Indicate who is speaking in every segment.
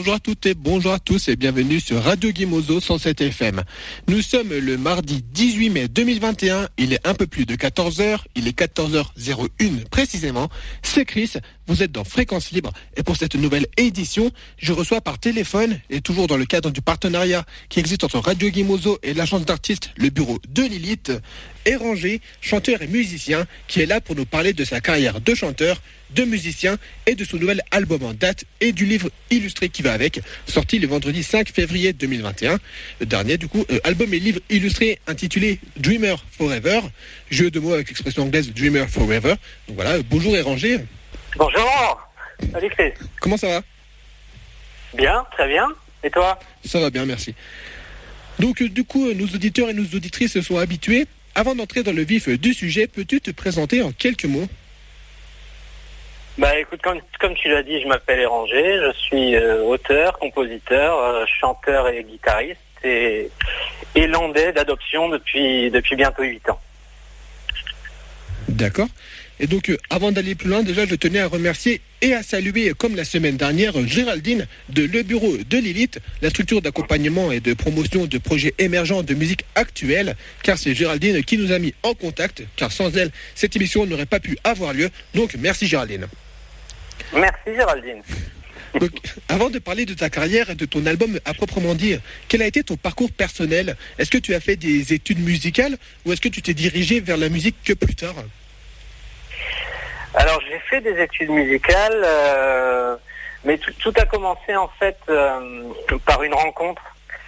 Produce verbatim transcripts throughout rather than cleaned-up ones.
Speaker 1: Bonjour à toutes et bonjour à tous et bienvenue sur Radio Guimozo cent sept F M. Nous sommes le mardi dix-huit mai deux mille vingt et un, il est un peu plus de quatorze heures, il est quatorze heures zéro un précisément. C'est Chris, vous êtes dans Fréquence Libre et pour cette nouvelle édition, je reçois par téléphone et toujours dans le cadre du partenariat qui existe entre Radio Guimozo et l'agence d'artistes, le bureau de Lilith, Érangé, chanteur et musicien, qui est là pour nous parler de sa carrière de chanteur, de musicien et de son nouvel album en date et du livre illustré qui va avec, sorti le vendredi cinq février deux mille vingt et un. Le dernier, du coup, euh, album et livre illustré intitulé Dreamer Forever. Jeu de mots avec l'expression anglaise Dreamer Forever. Donc voilà, euh, bonjour Érangé.
Speaker 2: Bonjour. Salut Chris.
Speaker 1: Comment ça va?
Speaker 2: Bien, très bien. Et toi?
Speaker 1: Ça va bien, merci. Donc euh, du coup, euh, nos auditeurs et nos auditrices se sont habitués. Avant d'entrer dans le vif du sujet, peux-tu te présenter en quelques mots?
Speaker 2: Bah écoute, comme, comme tu l'as dit, je m'appelle Érangé, je suis euh, auteur, compositeur, euh, chanteur et guitariste et, et landais d'adoption depuis, depuis bientôt huit ans.
Speaker 1: D'accord. Et donc, euh, avant d'aller plus loin, déjà, je tenais à remercier et à saluer, comme la semaine dernière, Géraldine de Le Bureau de Lilith, la structure d'accompagnement et de promotion de projets émergents de musique actuelle, car c'est Géraldine qui nous a mis en contact, car sans elle, cette émission n'aurait pas pu avoir lieu. Donc, merci Géraldine.
Speaker 2: Merci Géraldine.
Speaker 1: Donc, avant de parler de ta carrière et de ton album à proprement dire, quel a été ton parcours personnel? Est-ce que tu as fait des études musicales ou est-ce que tu t'es dirigé vers la musique que plus tard?
Speaker 2: Alors j'ai fait des études musicales, euh, mais tout, tout a commencé en fait euh, par une rencontre.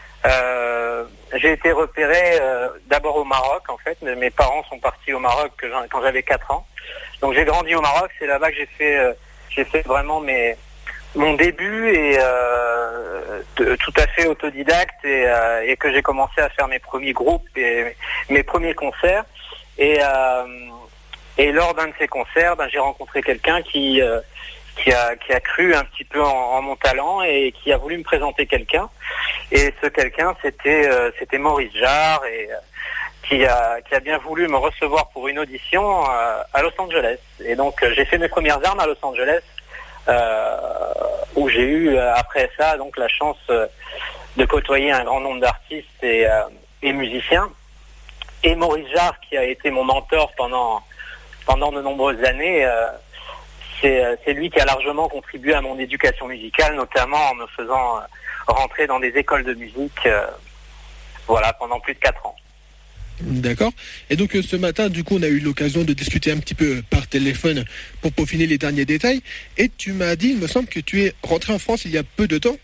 Speaker 2: Euh, j'ai été repéré euh, d'abord au Maroc en fait, mes, mes parents sont partis au Maroc quand j'avais quatre ans. Donc j'ai grandi au Maroc, c'est là-bas que j'ai fait, euh, j'ai fait vraiment mes, mon début et euh, de, tout à fait autodidacte et, euh, et que j'ai commencé à faire mes premiers groupes et mes premiers concerts. Et euh, Et lors d'un de ces concerts, ben, j'ai rencontré quelqu'un qui, euh, qui, a, qui a cru un petit peu en, en mon talent et qui a voulu me présenter quelqu'un. Et ce quelqu'un, c'était, euh, c'était Maurice Jarre, et, euh, qui, a, qui a bien voulu me recevoir pour une audition euh, à Los Angeles. Et donc euh, j'ai fait mes premières armes à Los Angeles, euh, où j'ai eu euh, après ça donc la chance euh, de côtoyer un grand nombre d'artistes et, euh, et musiciens. Et Maurice Jarre, qui a été mon mentor pendant... Pendant de nombreuses années, euh, c'est, c'est lui qui a largement contribué à mon éducation musicale, notamment en me faisant euh, rentrer dans des écoles de musique, euh, voilà, pendant plus de quatre ans.
Speaker 1: D'accord. Et donc euh, ce matin, du coup, on a eu l'occasion de discuter un petit peu par téléphone pour peaufiner les derniers détails. Et tu m'as dit, il me semble que tu es rentré en France il y a peu de temps.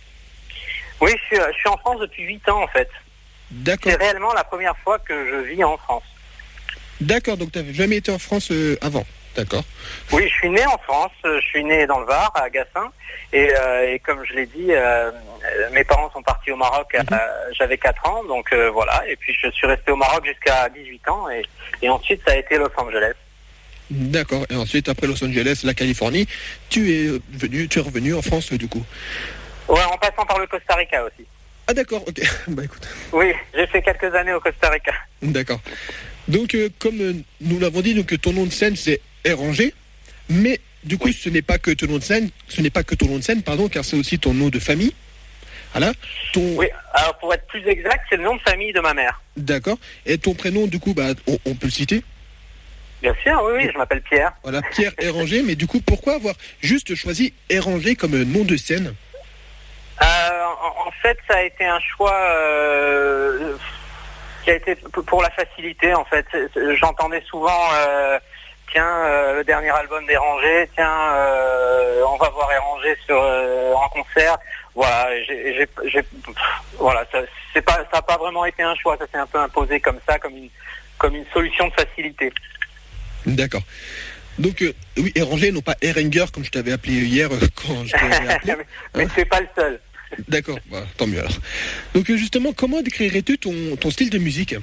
Speaker 2: Oui, je suis, je suis en France depuis huit ans en fait.
Speaker 1: D'accord.
Speaker 2: C'est réellement la première fois que je vis en France.
Speaker 1: D'accord, donc tu n'avais jamais été en France euh, avant. D'accord.
Speaker 2: Oui, je suis né en France, je suis né dans le Var, à Gassin, et, euh, et comme je l'ai dit, euh, mes parents sont partis au Maroc, mm-hmm. euh, j'avais quatre ans, donc euh, voilà, et puis je suis resté au Maroc jusqu'à dix-huit ans, et, et ensuite ça a été Los Angeles.
Speaker 1: D'accord, et ensuite après Los Angeles, la Californie, tu es venu, tu es revenu en France du coup.
Speaker 2: Ouais, en passant par le Costa Rica aussi.
Speaker 1: Ah d'accord, ok, bah écoute.
Speaker 2: Oui, j'ai fait quelques années au Costa Rica.
Speaker 1: D'accord. Donc, euh, comme euh, nous l'avons dit, donc ton nom de scène c'est Érangé, mais du coup, oui. ce n'est pas que ton nom de scène, ce n'est pas que ton nom de scène, pardon, car c'est aussi ton nom de famille. Voilà. Ton...
Speaker 2: Oui. Alors, pour être plus exact, c'est le nom de famille de ma mère.
Speaker 1: D'accord. Et ton prénom, du coup, bah, on, on peut le citer.
Speaker 2: Bien sûr, oui, oui, je m'appelle Pierre.
Speaker 1: Voilà, Pierre Érangé. Mais du coup, pourquoi avoir juste choisi Érangé comme nom de scène?
Speaker 2: euh, en, en fait, ça a été un choix. Euh... qui a été pour la facilité en fait. J'entendais souvent euh, tiens euh, le dernier album d'Érangé, tiens euh, on va voir Érangé sur euh, en concert. Voilà, j'ai, j'ai, j'ai voilà, ça c'est pas ça n'a pas vraiment été un choix, ça s'est un peu imposé comme ça, comme une comme une solution de facilité.
Speaker 1: D'accord. Donc euh, oui, Érangé, non pas Eranger comme je t'avais appelé hier euh, quand je t'avais appelé.
Speaker 2: mais, mais c'est pas le seul.
Speaker 1: D'accord, bah, tant mieux alors. Donc justement, comment décrirais-tu ton, ton style de musique?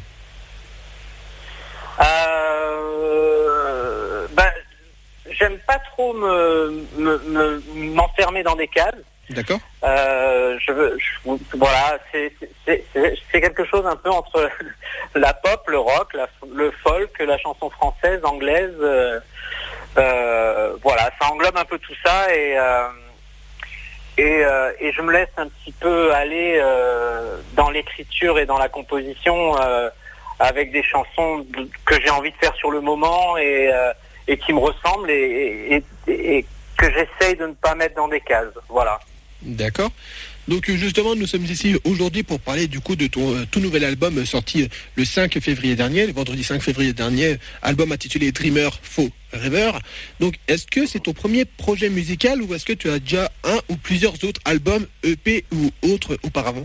Speaker 2: euh, bah, J'aime pas trop me, me, me, m'enfermer dans des cases.
Speaker 1: D'accord.
Speaker 2: Euh, je veux, je, voilà, c'est, c'est, c'est, c'est quelque chose un peu entre la pop, le rock, la, le folk, la chanson française, anglaise. Euh, euh, voilà, ça englobe un peu tout ça et... Euh, et, euh, et je me laisse un petit peu aller euh, dans l'écriture et dans la composition euh, avec des chansons que j'ai envie de faire sur le moment et, euh, et qui me ressemblent et, et, et que j'essaye de ne pas mettre dans des cases. Voilà.
Speaker 1: D'accord. Donc justement, nous sommes ici aujourd'hui pour parler du coup de ton euh, tout nouvel album euh, sorti euh, le cinq février dernier, le vendredi cinq février dernier, album intitulé Dreamer Faux Rêveur. Donc est-ce que c'est ton premier projet musical ou est-ce que tu as déjà un ou plusieurs autres albums, E P ou autres auparavant?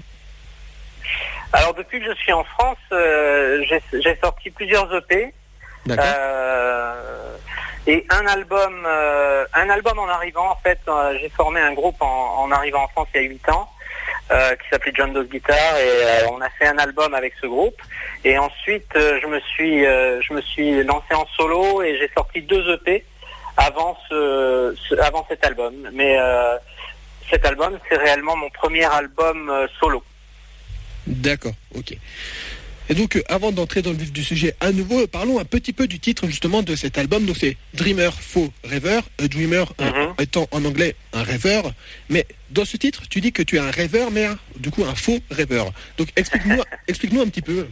Speaker 2: Alors depuis que je suis en France, euh, j'ai, j'ai sorti plusieurs E P.
Speaker 1: D'accord.
Speaker 2: Euh, et un album, euh, un album en arrivant, en fait, euh, j'ai formé un groupe en, en arrivant en France il y a huit ans, euh, qui s'appelait John Doe's Guitar, et euh, on a fait un album avec ce groupe. Et ensuite, euh, je me suis, euh, je me suis lancé en solo et j'ai sorti deux E P avant ce, ce avant cet album. Mais euh, cet album, c'est réellement mon premier album euh, solo.
Speaker 1: D'accord, ok. Et donc, euh, avant d'entrer dans le vif du sujet à nouveau, parlons un petit peu du titre justement de cet album. Donc, c'est Dreamer Faux Rêveur, A Dreamer euh,
Speaker 2: Mm-hmm.
Speaker 1: étant en anglais un rêveur. Mais dans ce titre, tu dis que tu es un rêveur, mais un- du coup un faux rêveur. Donc, explique-nous, explique-nous un petit peu.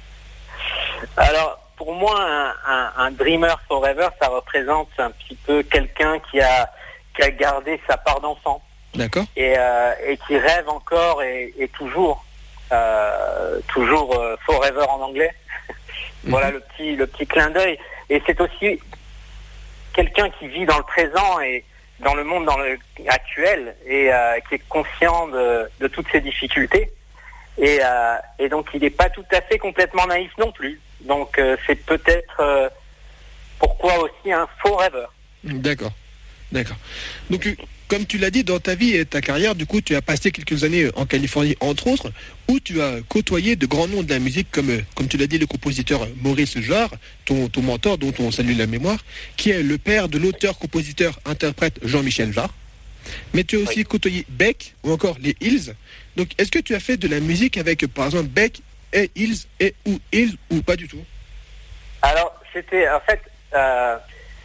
Speaker 2: Alors, pour moi, un, un, un dreamer forever, ça représente un petit peu quelqu'un qui a, qui a gardé sa part d'enfant
Speaker 1: D'accord.
Speaker 2: et, euh, et qui rêve encore et, et toujours, euh, toujours euh, forever en anglais. Voilà le petit, le petit clin d'œil. Et c'est aussi quelqu'un qui vit dans le présent et dans le monde dans le actuel et euh, qui est conscient de, de toutes ces difficultés. Et, euh, et donc il n'est pas tout à fait complètement naïf non plus. Donc euh, c'est peut-être euh, pourquoi aussi un faux rêveur.
Speaker 1: D'accord. D'accord. Donc, euh, comme tu l'as dit, dans ta vie et ta carrière, du coup, tu as passé quelques années en Californie, entre autres, où tu as côtoyé de grands noms de la musique, comme, euh, comme tu l'as dit, le compositeur Maurice Jarre, ton, ton mentor, dont on salue la mémoire, qui est le père de l'auteur-compositeur-interprète Jean-Michel Jarre. Mais tu as aussi
Speaker 2: Oui.
Speaker 1: côtoyé Beck ou encore les Hills. Donc, est-ce que tu as fait de la musique avec, par exemple, Beck et Hills et ou Hills ou pas du tout?
Speaker 2: Alors c'était en fait euh,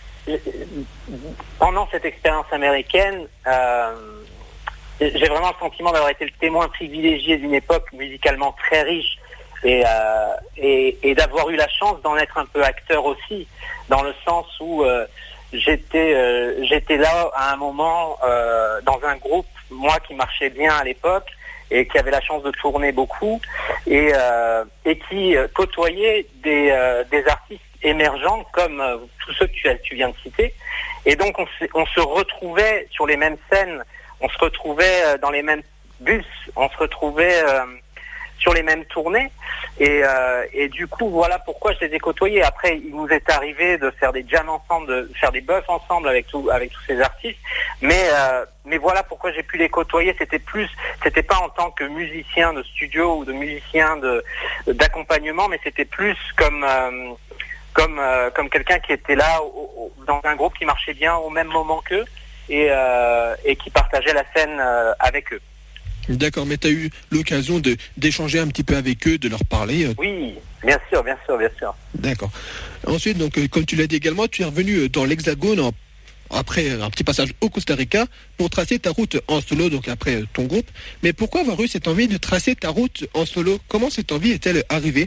Speaker 2: pendant cette expérience américaine, euh, j'ai vraiment le sentiment d'avoir été le témoin privilégié d'une époque musicalement très riche et, euh, et, et d'avoir eu la chance d'en être un peu acteur aussi, dans le sens où euh, j'étais euh, j'étais là à un moment euh, dans un groupe, moi qui marchait bien à l'époque et qui avait la chance de tourner beaucoup et, euh, et qui euh, côtoyait des, euh, des artistes émergents comme euh, tous ceux que tu, as, tu viens de citer. Et donc on se, on se retrouvait sur les mêmes scènes, on se retrouvait euh, dans les mêmes bus, on se retrouvait euh, sur les mêmes tournées. Et, euh, et du coup, voilà pourquoi je les ai côtoyés. Après, il nous est arrivé de faire des jams ensemble, de faire des buffs ensemble avec, tout, avec tous ces artistes. Mais, euh, mais voilà pourquoi j'ai pu les côtoyer. C'était plus, c'était pas en tant que musicien de studio ou de musicien de, d'accompagnement, mais c'était plus comme, euh, comme, euh, comme quelqu'un qui était là au, au, dans un groupe qui marchait bien au même moment qu'eux et, euh, et qui partageait la scène euh, avec eux.
Speaker 1: D'accord, mais tu as eu l'occasion de, d'échanger un petit peu avec eux, de leur parler. euh,
Speaker 2: Oui, bien sûr, bien sûr, bien sûr.
Speaker 1: D'accord. Ensuite, donc, euh, comme tu l'as dit également, tu es revenu euh, dans l'Hexagone en- après euh, un petit passage au Costa Rica pour tracer ta route en solo, donc après euh, ton groupe. Mais pourquoi avoir eu cette envie de tracer ta route en solo? Comment cette envie est-elle arrivée?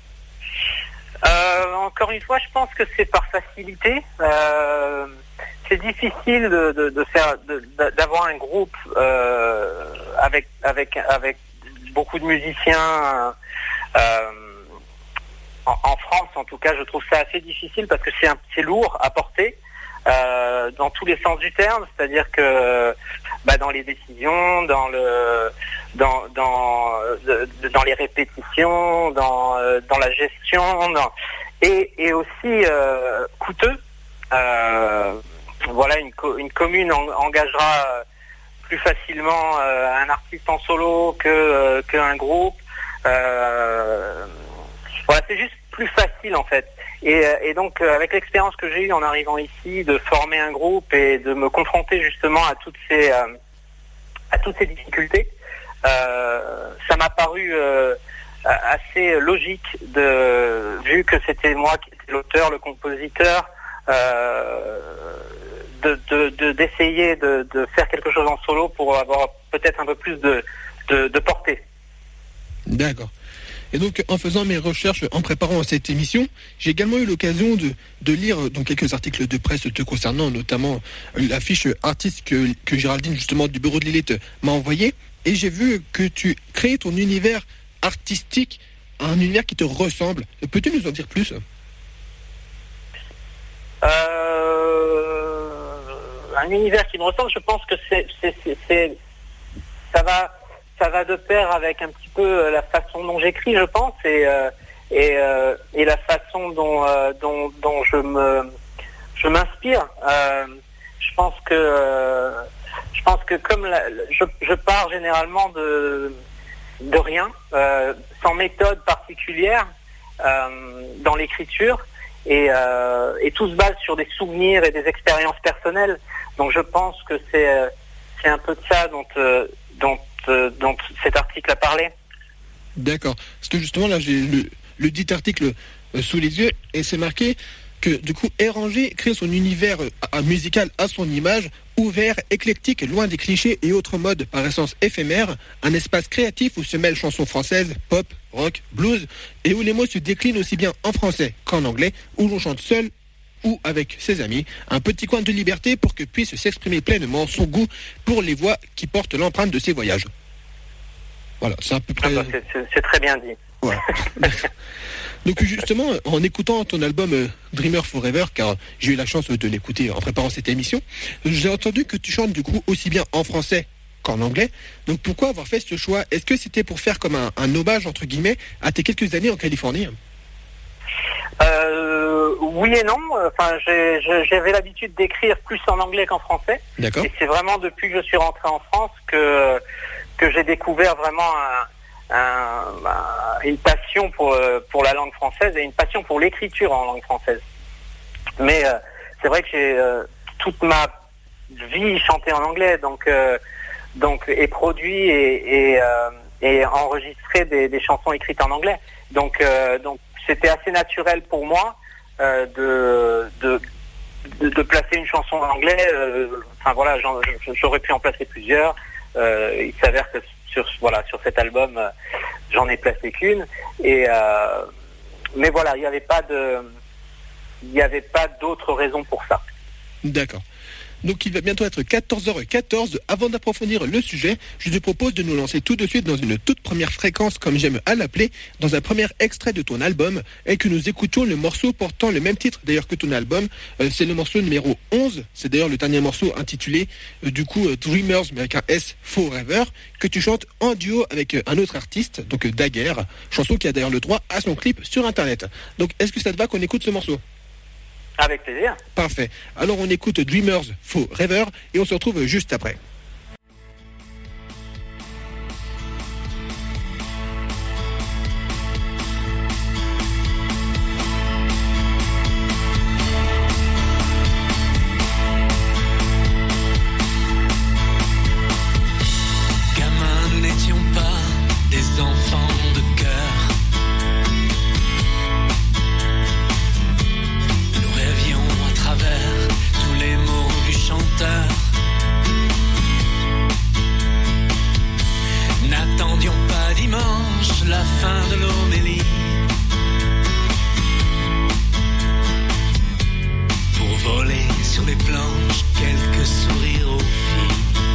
Speaker 2: Euh, encore une fois, je pense que c'est par facilité. Euh, c'est difficile de, de, de faire, de, d'avoir un groupe euh, avec avec avec beaucoup de musiciens. Euh, en, en France, en tout cas, je trouve ça assez difficile parce que c'est un, c'est lourd à porter. Euh, dans tous les sens du terme, c'est-à-dire que bah, dans les décisions, dans le, dans dans de, de, dans les répétitions, dans euh, dans la gestion, dans, et et aussi euh, coûteux. Euh, voilà, une co- une commune en, engagera plus facilement euh, un artiste en solo que euh, qu'un groupe. Euh, voilà, c'est juste plus facile en fait. Et, et donc, euh, avec l'expérience que j'ai eue en arrivant ici, de former un groupe et de me confronter justement à toutes ces, euh, à toutes ces difficultés, euh, ça m'a paru euh, assez logique, de, vu que c'était moi qui étais l'auteur, le compositeur, euh, de, de, de d'essayer de, de faire quelque chose en solo pour avoir peut-être un peu plus de, de, de portée.
Speaker 1: D'accord. Et donc, en faisant mes recherches, en préparant cette émission, j'ai également eu l'occasion de, de lire donc, quelques articles de presse te concernant, notamment la fiche artiste que, que Géraldine, justement, du Bureau de l'Élite, m'a envoyée. Et j'ai vu que tu crées ton univers artistique, un univers qui te ressemble. Peux-tu nous en dire plus ?
Speaker 2: Euh, un univers qui me ressemble, je pense que c'est, c'est, c'est, c'est ça va, ça va de pair avec un petit peu la façon dont j'écris, je pense, et euh, et, euh, et la façon dont euh, dont, dont je me je m'inspire. Euh, je pense que euh, je pense que comme la, je, je pars généralement de de rien, euh, sans méthode particulière euh, dans l'écriture. Et, euh, et tout se base sur des souvenirs et des expériences personnelles. Donc je pense que c'est euh, c'est un peu de ça dont euh, dont euh, dont cet article a parlé.
Speaker 1: D'accord. Parce que justement là j'ai le, le dit article euh, sous les yeux et c'est marqué que du coup Eranger crée son univers euh, musical à son image, ouvert, éclectique, loin des clichés et autres modes par essence éphémères, un espace créatif où se mêlent chansons françaises, pop, rock, blues, et où les mots se déclinent aussi bien en français qu'en anglais, où l'on chante seul ou avec ses amis, un petit coin de liberté pour que puisse s'exprimer pleinement son goût pour les voix qui portent l'empreinte de ses voyages. Voilà, c'est à peu près...
Speaker 2: Ah bah, c'est, c'est, c'est très bien dit.
Speaker 1: Voilà. Donc justement, en écoutant ton album euh, Dreamer Forever, car j'ai eu la chance de l'écouter en préparant cette émission, j'ai entendu que tu chantes du coup aussi bien en français qu'en anglais. Donc pourquoi avoir fait ce choix ? Est-ce que c'était pour faire comme un, un hommage, entre guillemets, à tes quelques années en Californie ?
Speaker 2: euh, Oui et non. Enfin, j'ai, j'ai, j'avais l'habitude d'écrire plus en anglais qu'en français.
Speaker 1: D'accord.
Speaker 2: Et c'est vraiment depuis que je suis rentré en France que, que j'ai découvert vraiment un... Un, une passion pour pour la langue française et une passion pour l'écriture en langue française. Mais euh, c'est vrai que j'ai euh, toute ma vie chanté en anglais, donc euh, donc et produit et et, euh, et enregistré des, des chansons écrites en anglais. Donc euh, donc c'était assez naturel pour moi euh, de, de de de placer une chanson en anglais. Euh, enfin voilà, j'en, j'aurais pu en placer plusieurs. Euh, il s'avère que sur voilà sur cet album euh, j'en ai placé qu'une et euh, mais voilà il n'y avait pas de il n'y avait pas d'autre raison pour ça.
Speaker 1: D'accord. Donc il va bientôt être quatorze heures quatorze. Avant d'approfondir le sujet, je te propose de nous lancer tout de suite dans une toute première fréquence, comme j'aime à l'appeler, dans un premier extrait de ton album, et que nous écoutions le morceau portant le même titre d'ailleurs que ton album. Euh, c'est le morceau numéro onze, c'est d'ailleurs le dernier morceau intitulé euh, du coup euh, Dreamers, mais avec un S, Forever, que tu chantes en duo avec euh, un autre artiste, donc euh, Daguerre, chanson qui a d'ailleurs le droit à son clip sur internet. Donc est-ce que ça te va qu'on écoute ce morceau ?
Speaker 2: Avec plaisir.
Speaker 1: Parfait. Alors on écoute Dreamers Forever et on se retrouve juste après.
Speaker 3: Gamins, nous n'étions pas des enfants de cœur. Tous les mots du chanteur. N'attendions pas dimanche la fin de l'homélie pour voler sur les planches quelques sourires aux filles.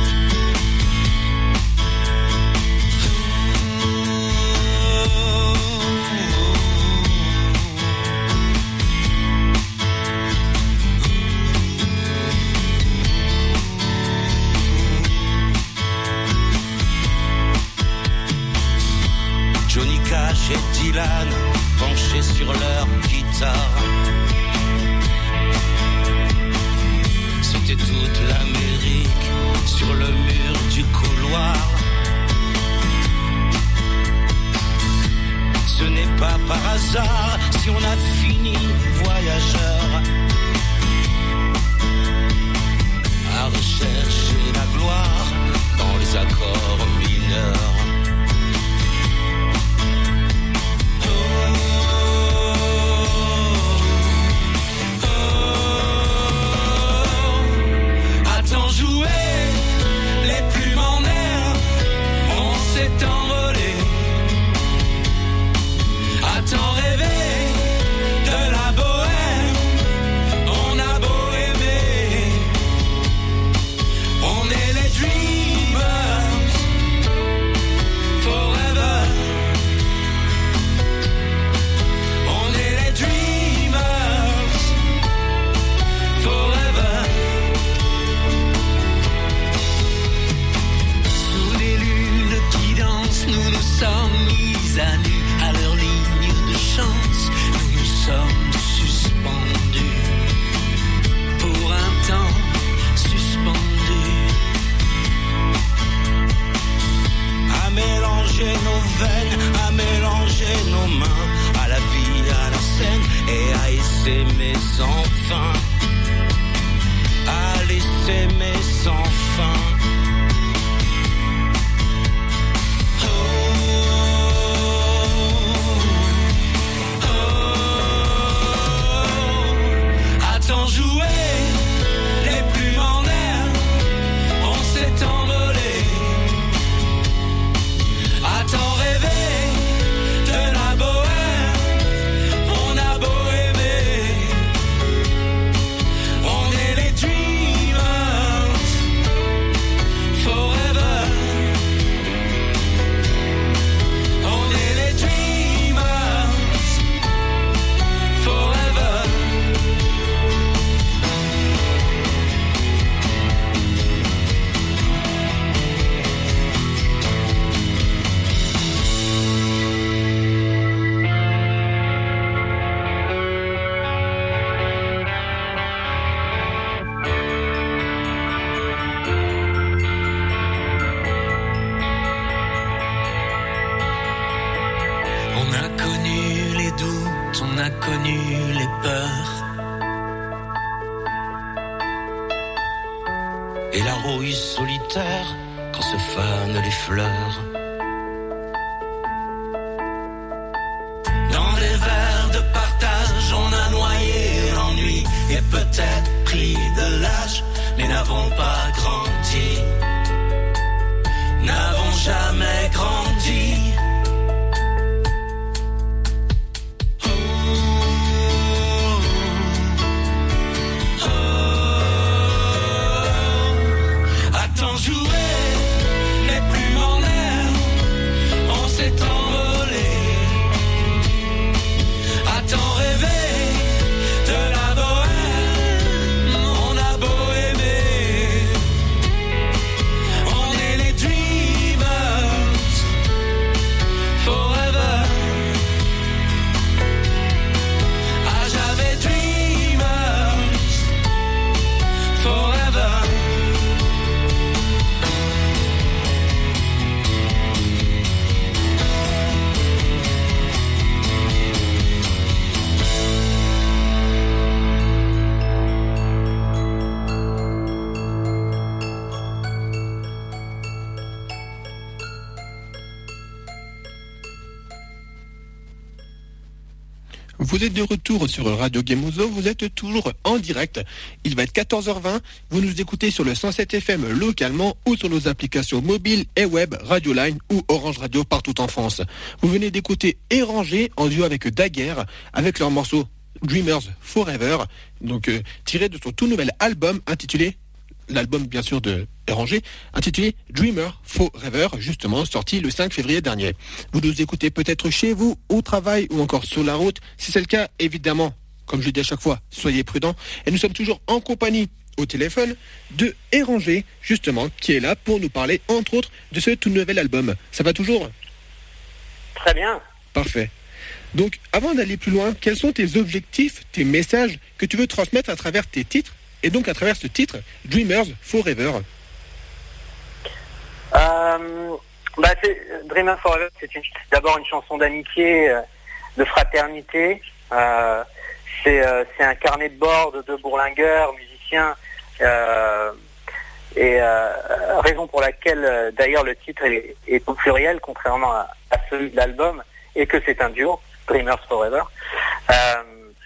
Speaker 3: Johnny Cash et Dylan penchés sur leur guitare. C'était toute l'Amérique sur le mur du couloir. Ce n'est pas par hasard si on a fini voyageur à rechercher la gloire dans les accords mineurs. connu les doutes, on a connu les peurs. Et la rouille solitaire quand se fanent les fleurs. Dans des verres de partage, on a noyé l'ennui et peut-être pris de l'âge, mais n'avons pas grandi, n'avons jamais grandi.
Speaker 1: Vous êtes de retour sur Radio Gemozo, vous êtes toujours en direct. Il va être quatorze heures vingt, vous nous écoutez sur le cent sept F M localement ou sur nos applications mobiles et web, Radio Line ou Orange Radio partout en France. Vous venez d'écouter Érangé en duo avec Daguerre, avec leur morceau Dreamers Forever, donc euh, tiré de son tout nouvel album intitulé, l'album bien sûr de Érangé, intitulé Dreamer Forever, justement sorti le cinq février dernier. Vous nous écoutez peut-être chez vous, au travail ou encore sur la route. Si c'est le cas, évidemment, comme je le dis à chaque fois, soyez prudents. Et nous sommes toujours en compagnie au téléphone de Érangé, justement, qui est là pour nous parler, entre autres, de ce tout nouvel album. Ça va toujours ?
Speaker 2: Très bien.
Speaker 1: Parfait. Donc, avant d'aller plus loin, quels sont tes objectifs, tes messages que tu veux transmettre à travers tes titres et donc à travers ce titre, Dreamers Forever ?
Speaker 2: Euh, bah c'est, Dreamers Forever, c'est, une, c'est d'abord une chanson d'amitié, euh, de fraternité. Euh, c'est, euh, c'est un carnet de bord de deux bourlingueurs, musiciens, euh, et euh, raison pour laquelle euh, d'ailleurs le titre est, est au pluriel, contrairement à, à celui de l'album, et que c'est un duo, Dreamers Forever. Euh,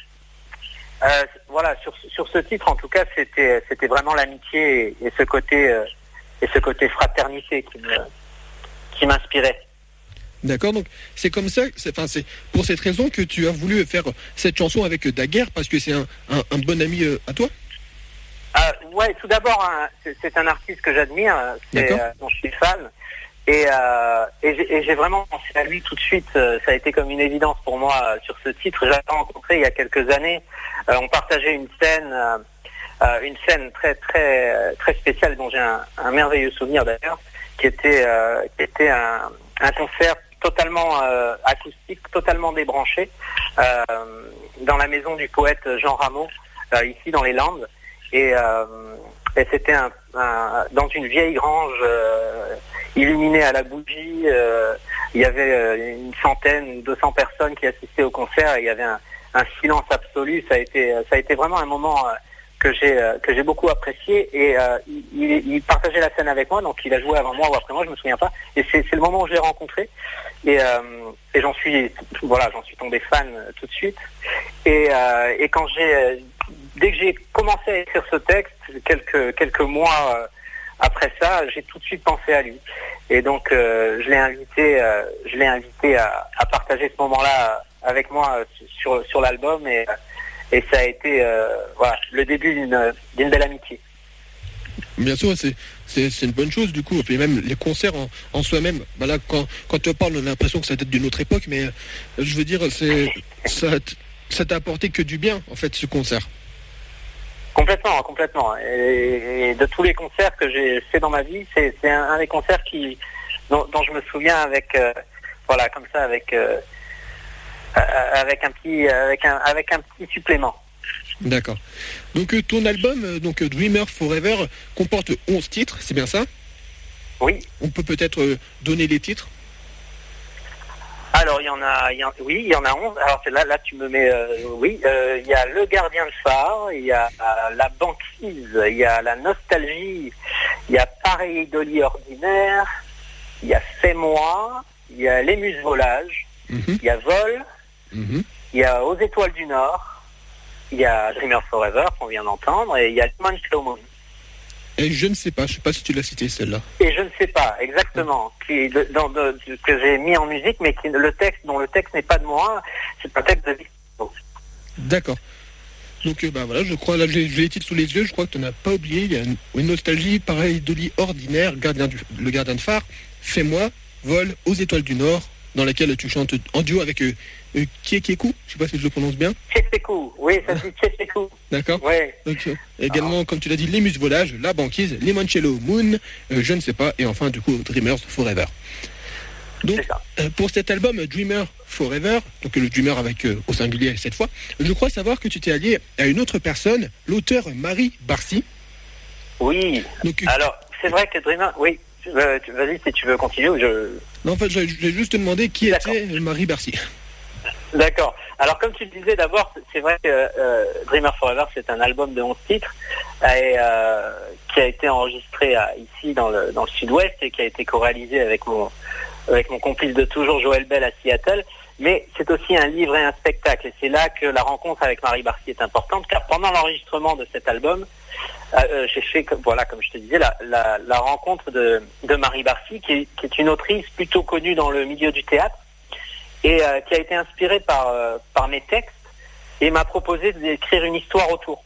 Speaker 2: euh, voilà, sur, sur ce titre, en tout cas, c'était, c'était vraiment l'amitié et, et ce côté... Euh, et ce côté fraternité qui, me, qui m'inspirait.
Speaker 1: D'accord, donc c'est comme ça, c'est, enfin, c'est pour cette raison que tu as voulu faire cette chanson avec Daguerre, parce que c'est un, un, un bon ami euh, à toi ?
Speaker 2: euh, Ouais, tout d'abord, hein, c'est, c'est un artiste que j'admire, c'est, euh, dont je suis fan, et, euh, et, j'ai, et j'ai vraiment pensé à lui tout de suite. Euh, ça a été comme une évidence pour moi euh, sur ce titre. J'avais rencontré il y a quelques années, euh, on partageait une scène... Euh, Euh, une scène très très très spéciale dont j'ai un, un merveilleux souvenir d'ailleurs, qui était euh, qui était un, un concert totalement euh, acoustique, totalement débranché, euh, dans la maison du poète Jean Rameau, euh, ici dans les Landes, et, euh, et c'était un, un, dans une vieille grange euh, illuminée à la bougie. Euh, il y avait euh, une centaine, deux cents personnes qui assistaient au concert, et il y avait un, un silence absolu. Ça a été ça a été vraiment un moment euh, que j'ai euh, que j'ai beaucoup apprécié, et euh, il, il partageait la scène avec moi, donc il a joué avant moi ou après moi, je me souviens pas, et c'est, c'est le moment où je l'ai rencontré, et, euh, et j'en suis voilà j'en suis tombé fan euh, tout de suite, et, euh, et quand j'ai euh, dès que j'ai commencé à écrire ce texte, quelques quelques mois euh, après ça, j'ai tout de suite pensé à lui, et donc euh, je l'ai invité euh, je l'ai invité à, à partager ce moment-là avec moi sur sur l'album, et Et ça a été euh, voilà, le début d'une, d'une belle amitié.
Speaker 1: Bien sûr, c'est, c'est, c'est une bonne chose du coup. Et puis même les concerts en, en soi-même, bah là, quand, quand tu parles, on a l'impression que ça date d'une autre époque, mais euh, je veux dire, c'est, ça, ça t'a apporté que du bien, en fait, ce concert.
Speaker 2: Complètement, complètement. Et, et de tous les concerts que j'ai fait dans ma vie, c'est, c'est un, un des concerts qui, dont, dont je me souviens avec, euh, voilà, comme ça, avec... Euh, avec un petit avec un avec un petit supplément.
Speaker 1: D'accord. Donc euh, ton album euh, donc euh, Dreamer Forever comporte onze titres, c'est bien ça ?
Speaker 2: Oui.
Speaker 1: On peut peut-être euh, donner les titres ?
Speaker 2: Alors alors il y en a, il y en, oui, il y en a onze. Alors c'est là, là tu me mets, euh, oui, euh, il y a Le Gardien de Phare, il y a euh, La Banquise, il y a La Nostalgie, il y a Pareidolie Ordinaire, il y a Fais-moi, il y a Les Muses Volages, mm-hmm. il y a Vol, mm-hmm. il y a Aux Étoiles du Nord, il y a Dreamers Forever qu'on vient d'entendre, et il y a Limoncello Moon.
Speaker 1: Et je ne sais pas, je ne sais pas si tu l'as cité celle-là.
Speaker 2: Et je ne sais pas, exactement, qui, de, dans, de, que j'ai mis en musique, mais qui, le texte, dont le texte n'est pas de moi, c'est un texte de Victor.
Speaker 1: D'accord. Donc euh, bah voilà, je crois, là j'ai, j'ai les titres sous les yeux, je crois que tu n'as pas oublié, il y a une, une Nostalgie, Pareidolie Ordinaire, gardien du, Le Gardien de Phare, Fais-moi, Vol, Aux Étoiles du Nord, dans laquelle tu chantes en duo avec euh, euh, Kiekeku, je sais pas si je le prononce bien.
Speaker 2: Kiekeku, oui, ça dit Kiekeku.
Speaker 1: D'accord.
Speaker 2: Ouais.
Speaker 1: Donc, euh, également, ah. comme tu l'as dit, Les Muses Volages, La Banquise, Limoncello Moon, euh, je ne sais pas, et enfin du coup Dreamers Forever. Donc euh, pour cet album Dreamer Forever, donc le Dreamer avec euh, au singulier cette fois, je crois savoir que tu t'es allié à une autre personne, l'auteur Marie Barcy.
Speaker 2: Oui. Donc, euh, alors c'est vrai que Dreamer, oui. Euh, vas-y si tu veux continuer ou je.
Speaker 1: Non, en fait, je vais juste te demander qui D'accord. était Marie Barcy.
Speaker 2: D'accord. Alors comme tu le disais, d'abord, c'est vrai que euh, Dreamer Forever, c'est un album de onze titres et, euh, qui a été enregistré à, ici dans le dans le Sud-Ouest et qui a été co-réalisé avec mon avec mon complice de toujours Joël Bell à Seattle. Mais c'est aussi un livre et un spectacle. Et c'est là que la rencontre avec Marie Barcy est importante, car pendant l'enregistrement de cet album, euh, j'ai fait, voilà, comme je te disais, la, la, la rencontre de, de Marie Barcy, qui est, qui est une autrice plutôt connue dans le milieu du théâtre, et euh, qui a été inspirée par, euh, par mes textes, et m'a proposé d'écrire une histoire autour.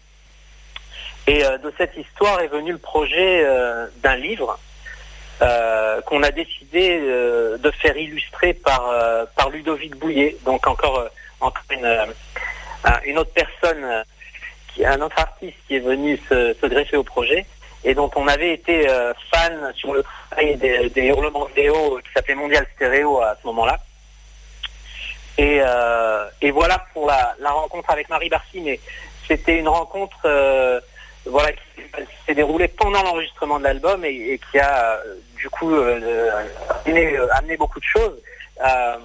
Speaker 2: Et euh, de cette histoire est venu le projet euh, d'un livre, Euh, qu'on a décidé euh, de faire illustrer par euh, par Ludovic Bouillet, donc encore euh, encore une euh, une autre personne, euh, qui un autre artiste qui est venu se, se greffer au projet et dont on avait été euh, fan sur le travail des, des hurlements vidéo qui s'appelait Mondial Stéréo à ce moment-là. Et euh, et voilà pour la la rencontre avec Marie Barcy, mais c'était une rencontre euh, voilà qui s'est déroulée pendant l'enregistrement de l'album et, et qui a euh, du coup euh, amené, euh, amené beaucoup de choses euh,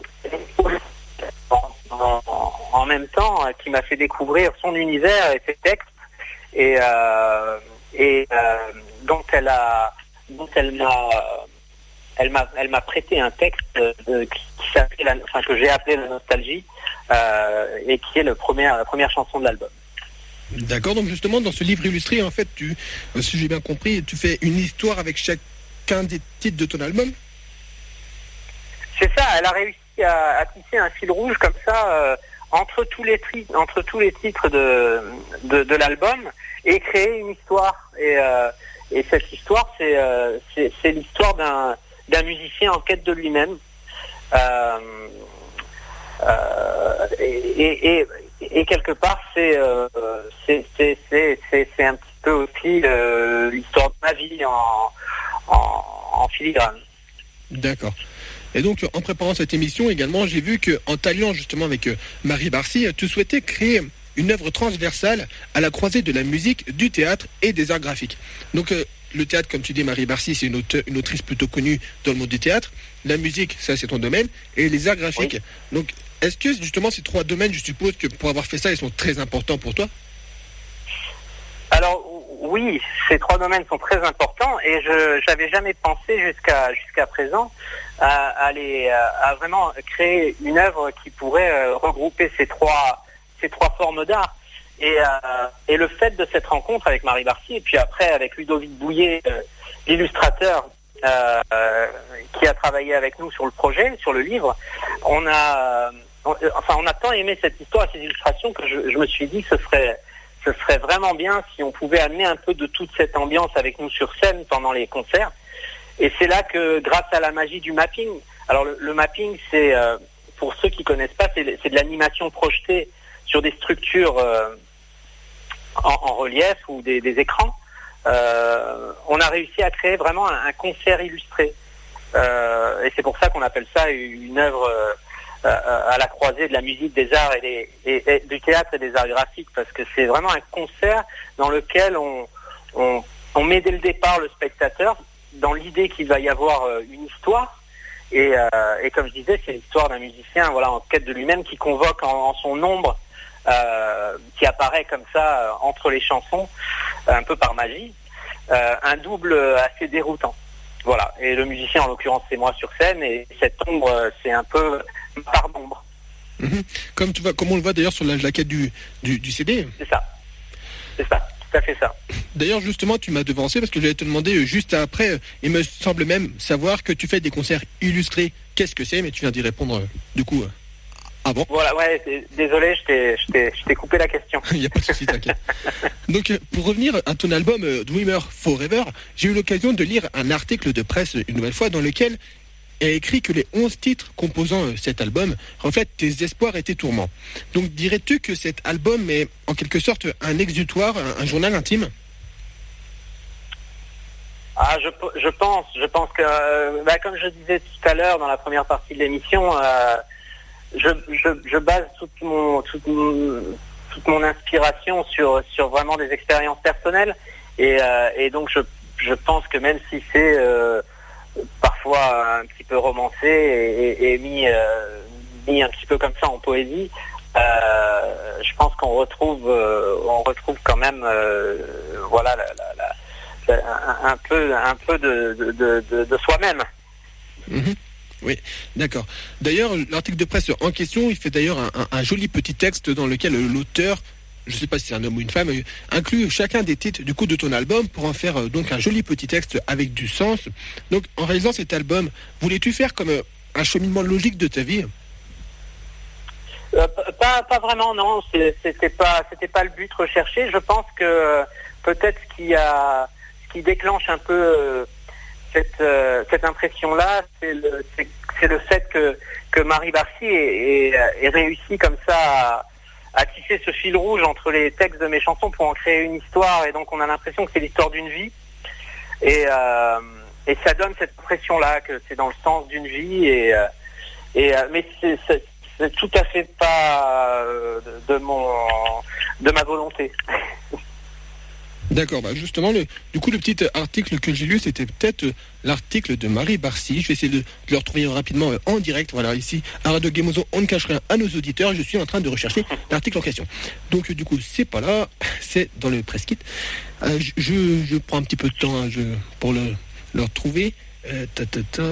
Speaker 2: en, en, en même temps euh, qui m'a fait découvrir son univers et ses textes et, euh, et euh, dont elle a dont elle m'a elle m'a elle m'a prêté un texte de, qui, qui s'appelle la, enfin que j'ai appelé La Nostalgie euh, et qui est le premier, la première chanson de l'album.
Speaker 1: D'accord, donc justement dans ce livre illustré, en fait, tu, si j'ai bien compris, tu fais une histoire avec chacun des titres de ton album.
Speaker 2: C'est ça, elle a réussi à, à tisser un fil rouge comme ça euh, entre tous les tri- entre tous les titres de de, de l'album et créer une histoire. Et, euh, et cette histoire, c'est, euh, c'est c'est l'histoire d'un d'un musicien en quête de lui-même. Euh, euh, et, et, et Et quelque part, c'est euh, c'est, c'est, c'est, c'est, c'est un petit peu aussi euh, l'histoire de ma vie en, en, en filigrane.
Speaker 1: D'accord. Et donc, en préparant cette émission également, j'ai vu qu'en t'alliant justement avec Marie Barcy, tu souhaitais créer une œuvre transversale à la croisée de la musique, du théâtre et des arts graphiques. Donc, euh, le théâtre, comme tu dis, Marie Barcy, c'est une, auteur, une autrice plutôt connue dans le monde du théâtre. La musique, ça, c'est ton domaine. Et les arts graphiques. Oui. Donc, est-ce que justement ces trois domaines, je suppose que pour avoir fait ça, ils sont très importants pour toi?
Speaker 2: Alors oui, ces trois domaines sont très importants et je n'avais jamais pensé jusqu'à jusqu'à présent à, à, les, à vraiment créer une œuvre qui pourrait regrouper ces trois ces trois formes d'art. Et, euh, et le fait de cette rencontre avec Marie Barcy et puis après avec Ludovic Bouillet, euh, l'illustrateur euh, euh, qui a travaillé avec nous sur le projet, sur le livre, on a on, enfin on a tant aimé cette histoire et ces illustrations que je, je me suis dit que ce serait ce serait vraiment bien si on pouvait amener un peu de toute cette ambiance avec nous sur scène pendant les concerts. Et c'est là que, grâce à la magie du mapping, alors le, le mapping, c'est, euh, pour ceux qui connaissent pas, c'est, c'est de l'animation projetée sur des structures euh, en, en relief ou des, des écrans. Euh, on a réussi à créer vraiment un, un concert illustré. Euh, et c'est pour ça qu'on appelle ça une œuvre euh, à la croisée de la musique, des arts et, des, et, et du théâtre et des arts graphiques, parce que c'est vraiment un concert dans lequel on, on, on met dès le départ le spectateur dans l'idée qu'il va y avoir une histoire Et, euh, et comme je disais, c'est l'histoire d'un musicien, voilà, en quête de lui-même, qui convoque en, en son ombre, euh, qui apparaît comme ça euh, entre les chansons, un peu par magie, euh, un double assez déroutant. Voilà. Et le musicien, en l'occurrence, c'est moi sur scène, et cette ombre, c'est un peu ma part d'ombre.
Speaker 1: Mmh. Comme tu vois, comme on le voit d'ailleurs sur la jaquette du, du, du C D.
Speaker 2: C'est ça. C'est ça. Tout à fait ça.
Speaker 1: D'ailleurs, justement, tu m'as devancé parce que j'allais te demander juste après. Il me semble même savoir que tu fais des concerts illustrés. Qu'est-ce que c'est? Mais tu viens d'y répondre euh, du coup. Euh, avant.
Speaker 2: Voilà, ouais. d- Désolé, je t'ai, je t'ai, je t'ai coupé la question.
Speaker 1: Il n'y a pas de souci, t'inquiète. Donc, euh, pour revenir à ton album euh, Dreamer Forever, j'ai eu l'occasion de lire un article de presse une nouvelle fois dans lequel est écrit que les onze titres composant euh, cet album reflètent tes espoirs et tes tourments. Donc, dirais-tu que cet album est en quelque sorte un exutoire, un, un journal intime?
Speaker 2: Ah, je, je pense, je pense que, euh, bah, comme je disais tout à l'heure dans la première partie de l'émission, euh, je, je, je base toute mon, toute mon, toute mon inspiration sur, sur vraiment des expériences personnelles, et, euh, et donc je, je pense que même si c'est euh, parfois un petit peu romancé et, et, et mis, euh, mis un petit peu comme ça en poésie, euh, je pense qu'on retrouve, euh, on retrouve quand même, euh, voilà, la, la, la Un, un peu, un peu de, de, de, de soi-même.
Speaker 1: Mmh. Oui, d'accord. D'ailleurs, l'article de presse en question, il fait d'ailleurs un, un, un joli petit texte dans lequel l'auteur, je ne sais pas si c'est un homme ou une femme, inclut chacun des titres du coup de ton album pour en faire euh, donc un joli petit texte avec du sens. Donc, en réalisant cet album, voulais-tu faire comme euh, un cheminement logique de ta vie?
Speaker 2: euh, pas, pas vraiment, non. C'était pas, c'était pas le but recherché. Je pense que peut-être ce qui a qui déclenche un peu euh, cette, euh, cette impression-là, c'est le, c'est, c'est le fait que, que Marie Barcy ait, ait, ait réussi comme ça à, à tisser ce fil rouge entre les textes de mes chansons pour en créer une histoire, et donc on a l'impression que c'est l'histoire d'une vie, et, euh, et ça donne cette impression-là que c'est dans le sens d'une vie, et, euh, et, euh, mais c'est, c'est, c'est tout à fait pas de, de, mon, de ma volonté.
Speaker 1: D'accord, bah justement, le, du coup, le petit article que j'ai lu, c'était peut-être l'article de Marie Barcy. Je vais essayer de, de le retrouver rapidement euh, en direct. Voilà, ici, à Radio Gemozo, on ne cache rien à nos auditeurs. Je suis en train de rechercher l'article en question. Donc, euh, du coup, c'est pas là, c'est dans le press kit. Euh, je, je, je prends un petit peu de temps hein, je, pour le, le retrouver. Euh, ta, ta, ta.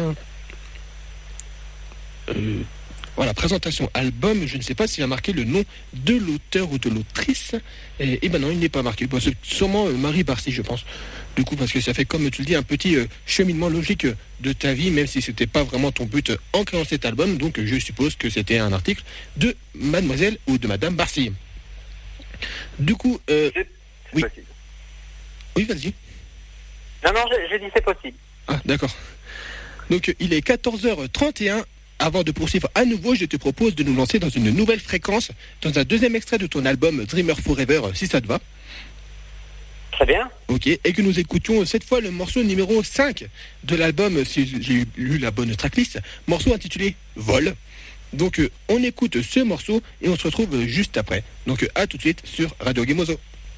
Speaker 1: Euh, Voilà, présentation album, je ne sais pas s'il a marqué le nom de l'auteur ou de l'autrice. Et, et ben non, il n'est pas marqué. Bon, c'est sûrement euh, Marie Barcy, je pense. Du coup, parce que ça fait, comme tu le dis, un petit euh, cheminement logique de ta vie, même si c'était pas vraiment ton but en créant cet album. Donc, je suppose que c'était un article de Mademoiselle ou de Madame Barcy. Du coup, euh,
Speaker 2: C'est, c'est
Speaker 1: oui.
Speaker 2: possible.
Speaker 1: Oui, vas-y.
Speaker 2: Non, non, j'ai, j'ai dit c'est possible.
Speaker 1: Ah, d'accord. Donc, euh, il est quatorze heures trente et un. Avant de poursuivre à nouveau, je te propose de nous lancer dans une nouvelle fréquence, dans un deuxième extrait de ton album Dreamer Forever, si ça te va.
Speaker 2: Très bien.
Speaker 1: Ok, et que nous écoutions cette fois le morceau numéro cinq de l'album, si j'ai lu la bonne tracklist, morceau intitulé Vol. Donc euh, on écoute ce morceau et on se retrouve juste après. Donc euh, à tout de suite sur Radio Gemozo.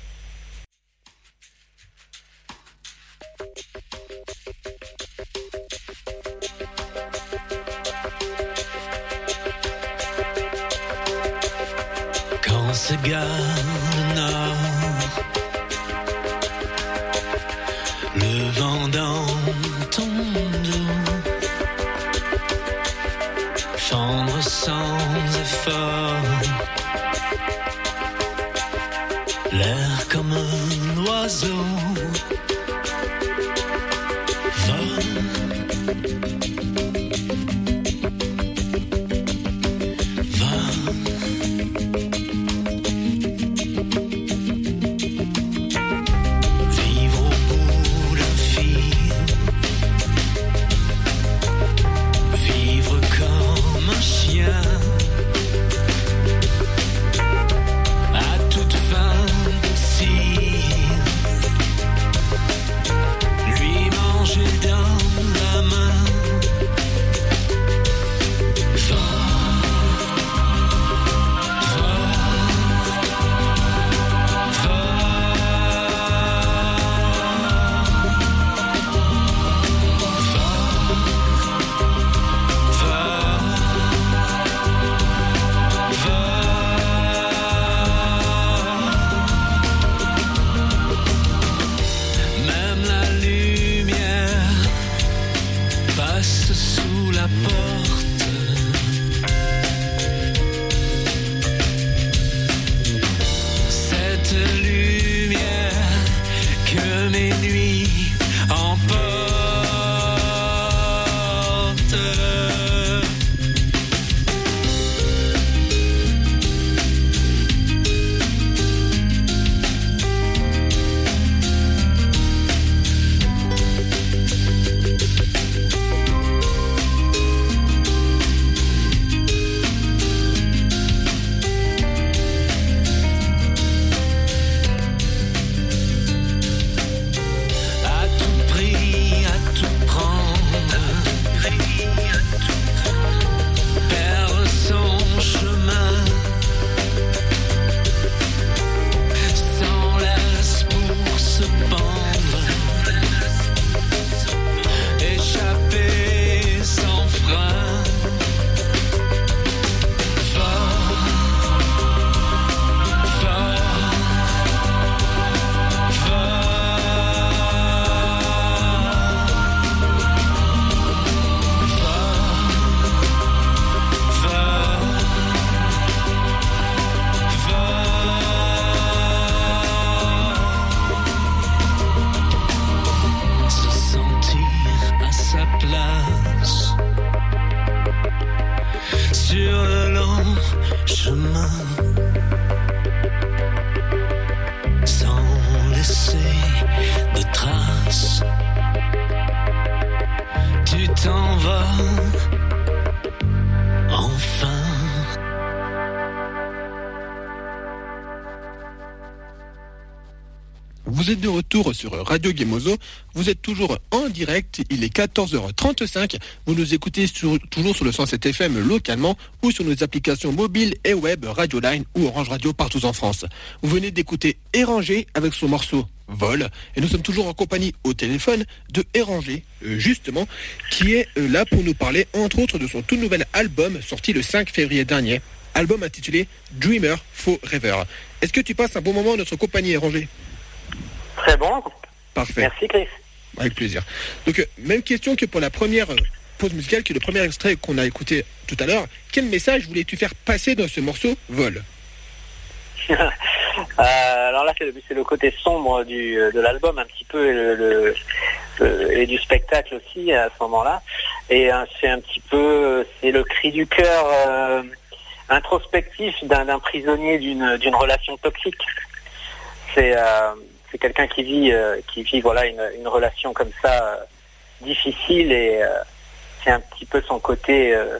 Speaker 3: Se gare le nord, le vent dans ton dos, fendre sans effort, l'air comme un oiseau, vole.
Speaker 4: À toute fin possible.
Speaker 3: la porte. Cette lumière que mes nuits emportent.
Speaker 1: Vous êtes de retour sur Radio Gemozo, vous êtes toujours en direct, il est quatorze heures trente-cinq, vous nous écoutez sur, toujours sur le cent sept F M localement ou sur nos applications mobiles et web, Radio Line ou Orange Radio partout en France. Vous venez d'écouter Éranger avec son morceau Vol et nous sommes toujours en compagnie au téléphone de Éranger, euh, justement, qui est euh, là pour nous parler entre autres de son tout nouvel album sorti le cinq février dernier, album intitulé Dreamer Forever. Est-ce que tu passes un bon moment en notre compagnie, Éranger ?
Speaker 2: Très bon.
Speaker 1: Parfait.
Speaker 2: Merci Chris.
Speaker 1: Avec plaisir. Donc, euh, même question que pour la première euh, pause musicale, qui est le premier extrait qu'on a écouté tout à l'heure. Quel message voulais-tu faire passer dans ce morceau Vol?
Speaker 2: euh, Alors là, c'est le, c'est le côté sombre du, de l'album, un petit peu, et, le, le, le, et du spectacle aussi à ce moment-là. Et euh, c'est un petit peu, c'est le cri du cœur euh, introspectif d'un, d'un prisonnier d'une, d'une relation toxique. C'est... Euh, C'est quelqu'un qui vit, euh, qui vit voilà une, une relation comme ça euh, difficile et euh, c'est un petit peu son côté, euh,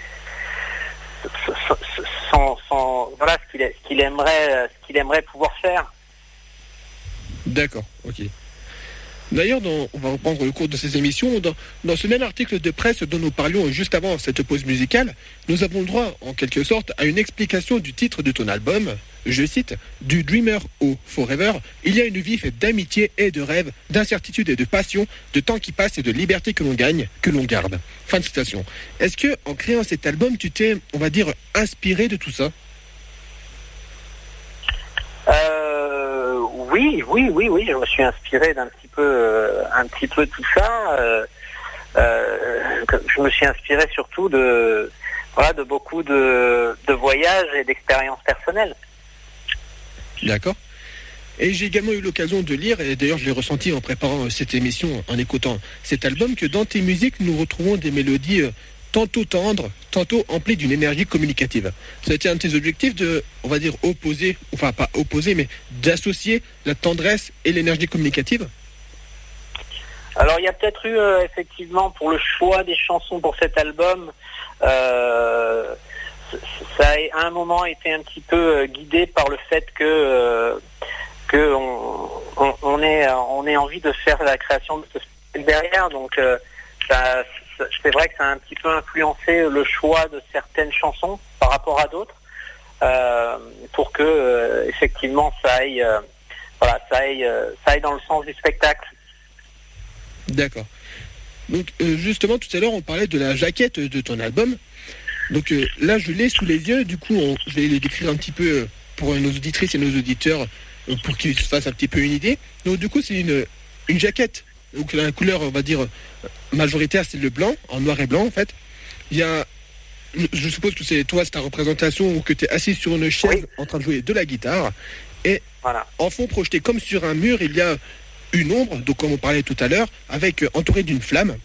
Speaker 2: son, son, son, voilà ce qu'il, ce qu'il aimerait, ce qu'il aimerait pouvoir faire.
Speaker 1: D'accord, ok. D'ailleurs, dans, on va reprendre le cours de ces émissions. Dans, dans ce même article de presse dont nous parlions juste avant cette pause musicale, nous avons le droit, en quelque sorte, à une explication du titre de ton album. Je cite, du Dreamer au Forever, il y a une vie faite d'amitié et de rêve, d'incertitude et de passion, de temps qui passe et de liberté que l'on gagne, que l'on garde. Fin de citation. Est-ce que, en créant cet album, tu t'es, on va dire, inspiré de tout ça ?
Speaker 2: Euh, oui, oui, oui, oui, je me suis inspiré d'un petit peu, euh, un petit peu tout ça. Euh, euh, je me suis inspiré surtout de, voilà, de beaucoup de, de voyages et d'expériences personnelles.
Speaker 1: D'accord. Et j'ai également eu l'occasion de lire, et d'ailleurs je l'ai ressenti en préparant cette émission, en écoutant cet album, que dans tes musiques, nous retrouvons des mélodies euh, tantôt tendres, tantôt emplies d'une énergie communicative. Ça a été un de tes objectifs de, on va dire, opposer, enfin pas opposer, mais d'associer la tendresse et l'énergie communicative ?
Speaker 2: Alors il y a peut-être eu, euh, effectivement, pour le choix des chansons pour cet album, euh, ça a à un moment été un petit peu euh, guidé par le fait que... Euh, que on, on, on, ait, on ait envie de faire la création de ce spectacle derrière. Donc euh, ça, c'est vrai que ça a un petit peu influencé le choix de certaines chansons par rapport à d'autres, euh, pour que euh, effectivement ça aille, euh, voilà, ça aille, euh, ça aille dans le sens du spectacle.
Speaker 1: D'accord. Donc euh, justement tout à l'heure on parlait de la jaquette de ton album. Donc euh, là je l'ai sous les yeux. Du coup on, je vais les décrire un petit peu euh, pour nos auditrices et nos auditeurs, pour qu'ils se fassent un petit peu une idée. Donc du coup c'est une, une jaquette, donc la couleur on va dire majoritaire c'est le blanc, en noir et blanc en fait, il y a, je suppose que c'est toi, c'est ta représentation où que tu es assis sur une chaise
Speaker 2: Oui.
Speaker 1: en train de jouer de la guitare. Et
Speaker 2: Voilà.
Speaker 1: en fond projeté comme sur un mur, il y a une ombre, donc comme on parlait tout à l'heure, avec euh, entouré d'une flamme.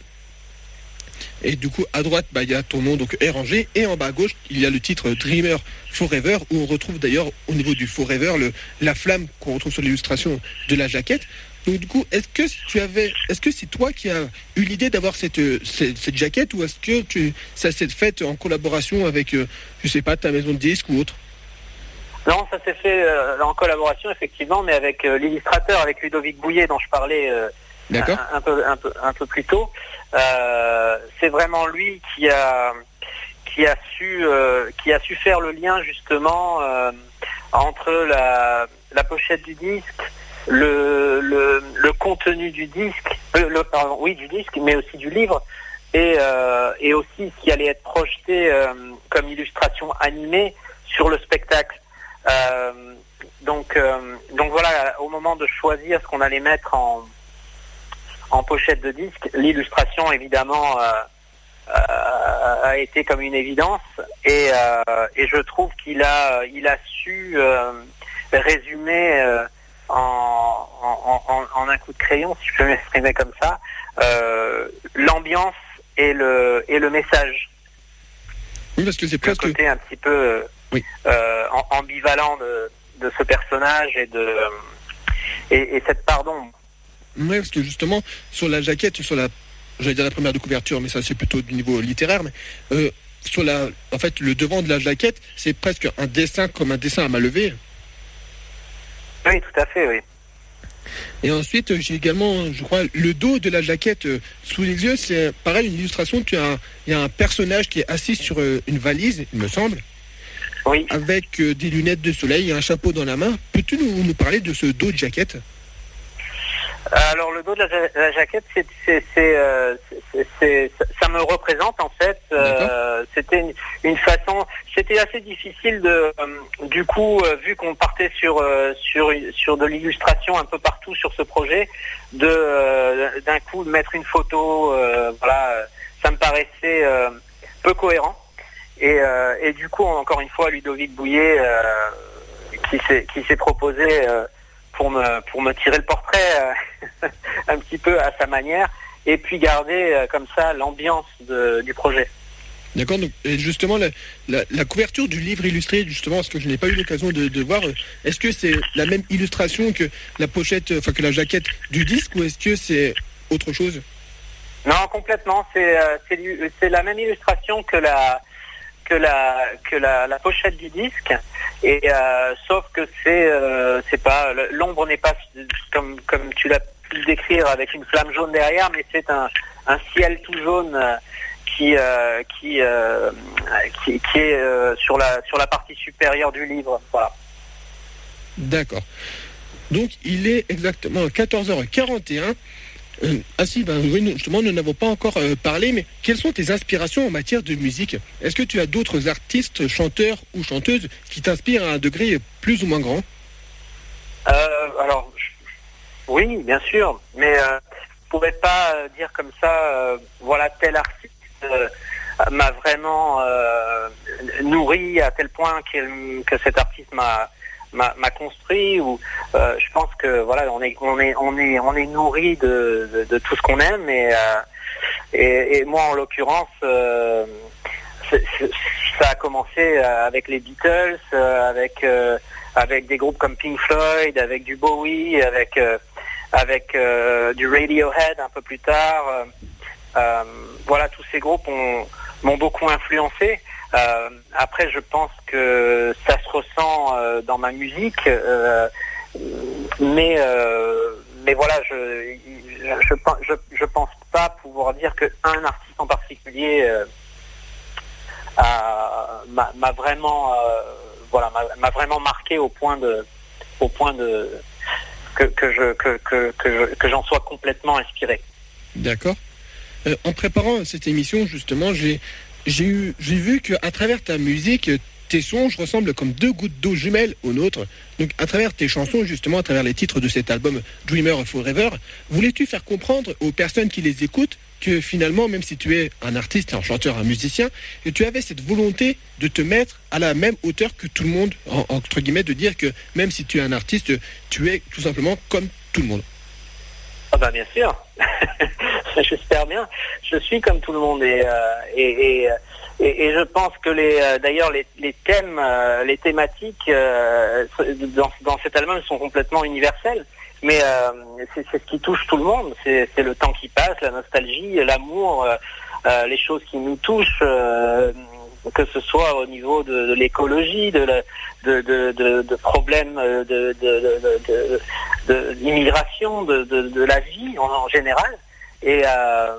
Speaker 1: Et du coup, à droite, bah, il y a ton nom, donc est rangé, et en bas à gauche, il y a le titre Dreamer Forever, où on retrouve d'ailleurs au niveau du Forever le, la flamme qu'on retrouve sur l'illustration de la jaquette. Donc du coup, est-ce que tu avais, est-ce que c'est toi qui as eu l'idée d'avoir cette, cette, cette jaquette, ou est-ce que tu, ça s'est fait en collaboration avec, euh, je sais pas, ta maison de disques ou autre?
Speaker 2: Non, ça s'est fait euh, en collaboration effectivement, mais avec euh, l'illustrateur, avec Ludovic Bouillet dont je parlais euh,
Speaker 1: D'accord.
Speaker 2: un, un peu, un peu, un peu plus tôt. Euh, c'est vraiment lui qui a, qui a su, euh, qui a su faire le lien justement euh, entre la, la pochette du disque, le, le, le contenu du disque, euh, le, pardon, oui, du disque, mais aussi du livre, et, euh, et aussi ce qui allait être projeté euh, comme illustration animée sur le spectacle. Euh, donc, euh, donc voilà, au moment de choisir ce qu'on allait mettre en, en pochette de disque, l'illustration évidemment euh, euh, a été comme une évidence, et, euh, et je trouve qu'il a, il a su euh, résumer euh, en, en, en, en un coup de crayon, si je peux m'exprimer comme ça, euh, l'ambiance et le, et le message.
Speaker 1: Oui, parce que c'est
Speaker 2: Le
Speaker 1: presque...
Speaker 2: côté un petit peu euh,
Speaker 1: Oui.
Speaker 2: euh, ambivalent de, de ce personnage et de et, et cette part d'ombre.
Speaker 1: Oui, parce que justement, sur la jaquette, sur la, j'allais dire la première de couverture, mais ça c'est plutôt du niveau littéraire, mais euh, sur la, en fait, le devant de la jaquette, c'est presque un dessin comme un dessin à main levée.
Speaker 2: Oui, tout à fait, oui.
Speaker 1: Et ensuite, j'ai également, je crois, le dos de la jaquette euh, sous les yeux, c'est pareil, une illustration, tu as, il y a un personnage qui est assis sur euh, une valise, il me semble,
Speaker 2: Oui.
Speaker 1: avec euh, des lunettes de soleil et un chapeau dans la main. Peux-tu nous, nous parler de ce dos de jaquette?
Speaker 2: Alors le dos de la, ja- la jaquette, c'est, c'est, c'est, euh, c'est, c'est, ça me représente en fait. Euh, c'était une, une façon, c'était assez difficile de, euh, du coup, euh, vu qu'on partait sur euh, sur sur de l'illustration un peu partout sur ce projet, de euh, d'un coup de mettre une photo, euh, voilà, ça me paraissait euh, peu cohérent. Et, euh, et du coup, encore une fois, Ludovic Bouillet euh, qui s'est qui s'est proposé euh, pour me pour me tirer le portrait euh, un petit peu à sa manière, et puis garder euh, comme ça l'ambiance de, du projet.
Speaker 1: D'accord, donc et justement la, la, la couverture du livre illustré, justement, parce que je n'ai pas eu l'occasion de, de voir, est-ce que c'est la même illustration que la pochette, enfin que la jaquette du disque, ou est-ce que c'est autre chose?
Speaker 2: Non, complètement. C'est euh, c'est, c'est la même illustration que la que la que la, la pochette du disque, et euh, sauf que c'est euh, c'est pas l'ombre n'est pas comme comme tu l'as pu le décrire avec une flamme jaune derrière, mais c'est un un ciel tout jaune euh, qui euh, qui, euh, qui qui est euh, sur la sur la partie supérieure du livre. Voilà.
Speaker 1: D'accord. Donc il est exactement quatorze heures quarante et un. Euh, ah si, ben oui, nous, justement, nous n'avons pas encore euh, parlé, mais quelles sont tes inspirations en matière de musique? Est-ce que tu as d'autres artistes, chanteurs ou chanteuses qui t'inspirent à un degré plus ou moins grand?
Speaker 2: Euh, alors, je- oui, bien sûr, mais euh, je pourrais pas euh, dire comme ça, euh, voilà, tel artiste euh, m'a vraiment euh, nourri à tel point qu'elle- que cet artiste m'a m'a, m'a construit, ou euh, je pense que voilà, on est on est on est on est nourri de, de, de tout ce qu'on aime, et, euh, et et moi en l'occurrence euh, c'est- c'est- ça a commencé avec les Beatles, euh, avec euh, avec des groupes comme Pink Floyd, avec du Bowie, avec euh, avec euh, du Radiohead un peu plus tard. Euh, euh, voilà, tous ces groupes ont, m'ont beaucoup influencé. Euh, après, je pense que ça se ressent euh, dans ma musique, euh, mais euh, mais voilà, je je, je je je pense pas pouvoir dire que un artiste en particulier euh, a, m'a, m'a vraiment euh, voilà m'a, m'a vraiment marqué au point de au point de que que je que que que, je, que j'en sois complètement inspiré.
Speaker 1: D'accord. Euh, en préparant cette émission, justement, j'ai j'ai eu j'ai vu que à travers ta musique, tes songes ressemblent comme deux gouttes d'eau jumelles aux nôtres. Donc, à travers tes chansons, justement, à travers les titres de cet album Dreamer Forever, voulais-tu faire comprendre aux personnes qui les écoutent que finalement, même si tu es un artiste, un chanteur, un musicien, que tu avais cette volonté de te mettre à la même hauteur que tout le monde, en, entre guillemets, de dire que même si tu es un artiste, tu es tout simplement comme tout le monde.
Speaker 2: Ah bah bien sûr, j'espère bien. Je suis comme tout le monde et euh, et, et, et et je pense que les euh, d'ailleurs les, les thèmes, euh, les thématiques euh, dans dans cet album sont complètement universelles. Mais euh, c'est, c'est ce qui touche tout le monde. C'est, c'est le temps qui passe, la nostalgie, l'amour, euh, euh, les choses qui nous touchent. Euh, que ce soit au niveau de, de l'écologie, de, la, de, de, de, de problèmes de, de, de, de, de, de l'immigration, de, de, de la vie en, en général. Et, euh,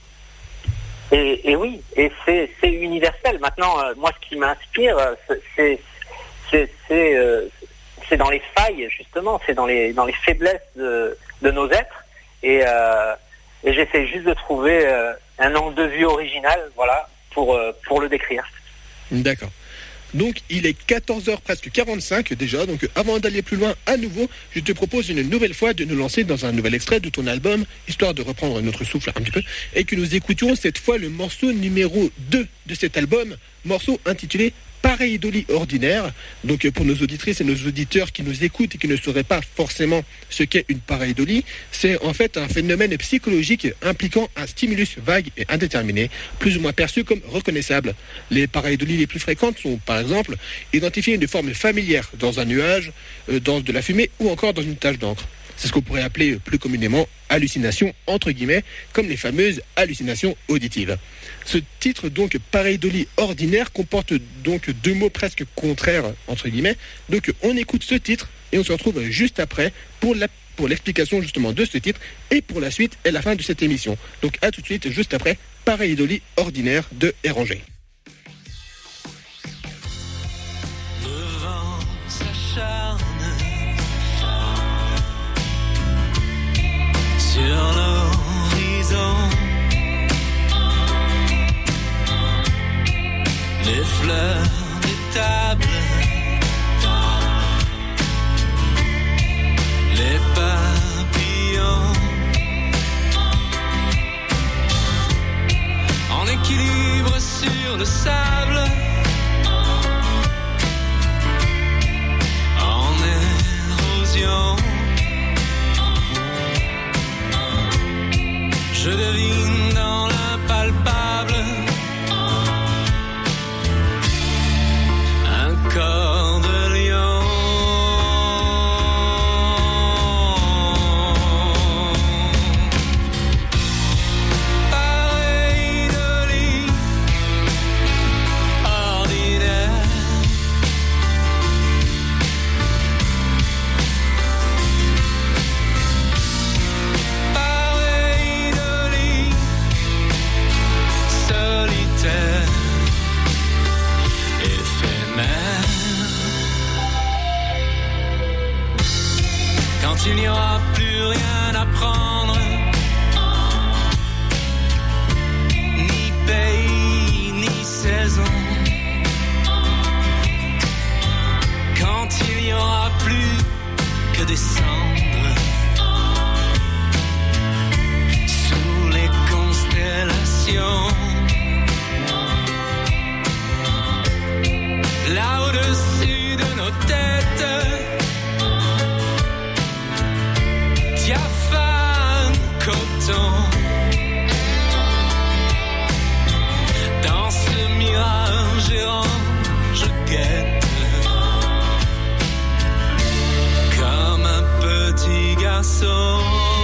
Speaker 2: et, et oui, et c'est, c'est universel. Maintenant, euh, moi, ce qui m'inspire, c'est, c'est, c'est, c'est, euh, c'est dans les failles, justement, c'est dans les, dans les faiblesses de, de nos êtres. Et, euh, et j'essaie juste de trouver euh, un angle de vue original, voilà, pour, euh, pour le décrire.
Speaker 1: D'accord. Donc, il est quatorze heures presque quarante-cinq déjà. Donc, avant d'aller plus loin à nouveau, je te propose une nouvelle fois de nous lancer dans un nouvel extrait de ton album, histoire de reprendre notre souffle un petit peu, et que nous écoutions cette fois le morceau numéro deux de cet album, morceau intitulé Pareidolie ordinaire. Donc pour nos auditrices et nos auditeurs qui nous écoutent et qui ne sauraient pas forcément ce qu'est une pareidolie, c'est en fait un phénomène psychologique impliquant un stimulus vague et indéterminé, plus ou moins perçu comme reconnaissable. Les pareidolies les plus fréquentes sont par exemple identifier une forme familière dans un nuage, dans de la fumée ou encore dans une tache d'encre. C'est ce qu'on pourrait appeler plus communément hallucinations, entre guillemets, comme les fameuses hallucinations auditives. Ce titre, donc, pareidolie ordinaire, comporte donc deux mots presque contraires, entre guillemets. Donc, on écoute ce titre et on se retrouve juste après pour, la, pour l'explication, justement, de ce titre et pour la suite et la fin de cette émission. Donc, à tout de suite, juste après, pareidolie ordinaire de Éranger.
Speaker 3: Le vent s'acharne sur l'horizon, les fleurs des tables, les papillons, en équilibre sur le sable, en érosion. Je devine dans l'impalpable un corps de lion. Pareidolie ordinaire. Quand il n'y aura plus rien à prendre, ni pays, ni saison. Quand il n'y aura plus que des cendres sous les constellations. Là au-dessus de nos têtes, diaphane coton. Dans ce mirage errant, je guette comme un petit garçon.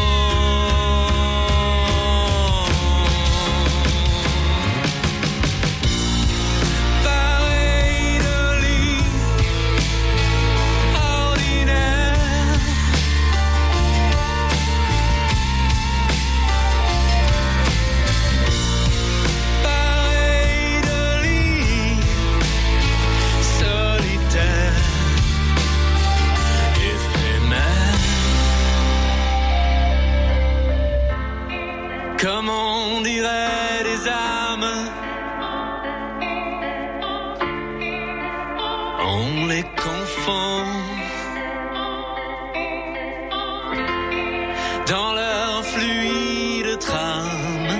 Speaker 3: Comme on dirait des âmes on les confond dans leur fluide trame.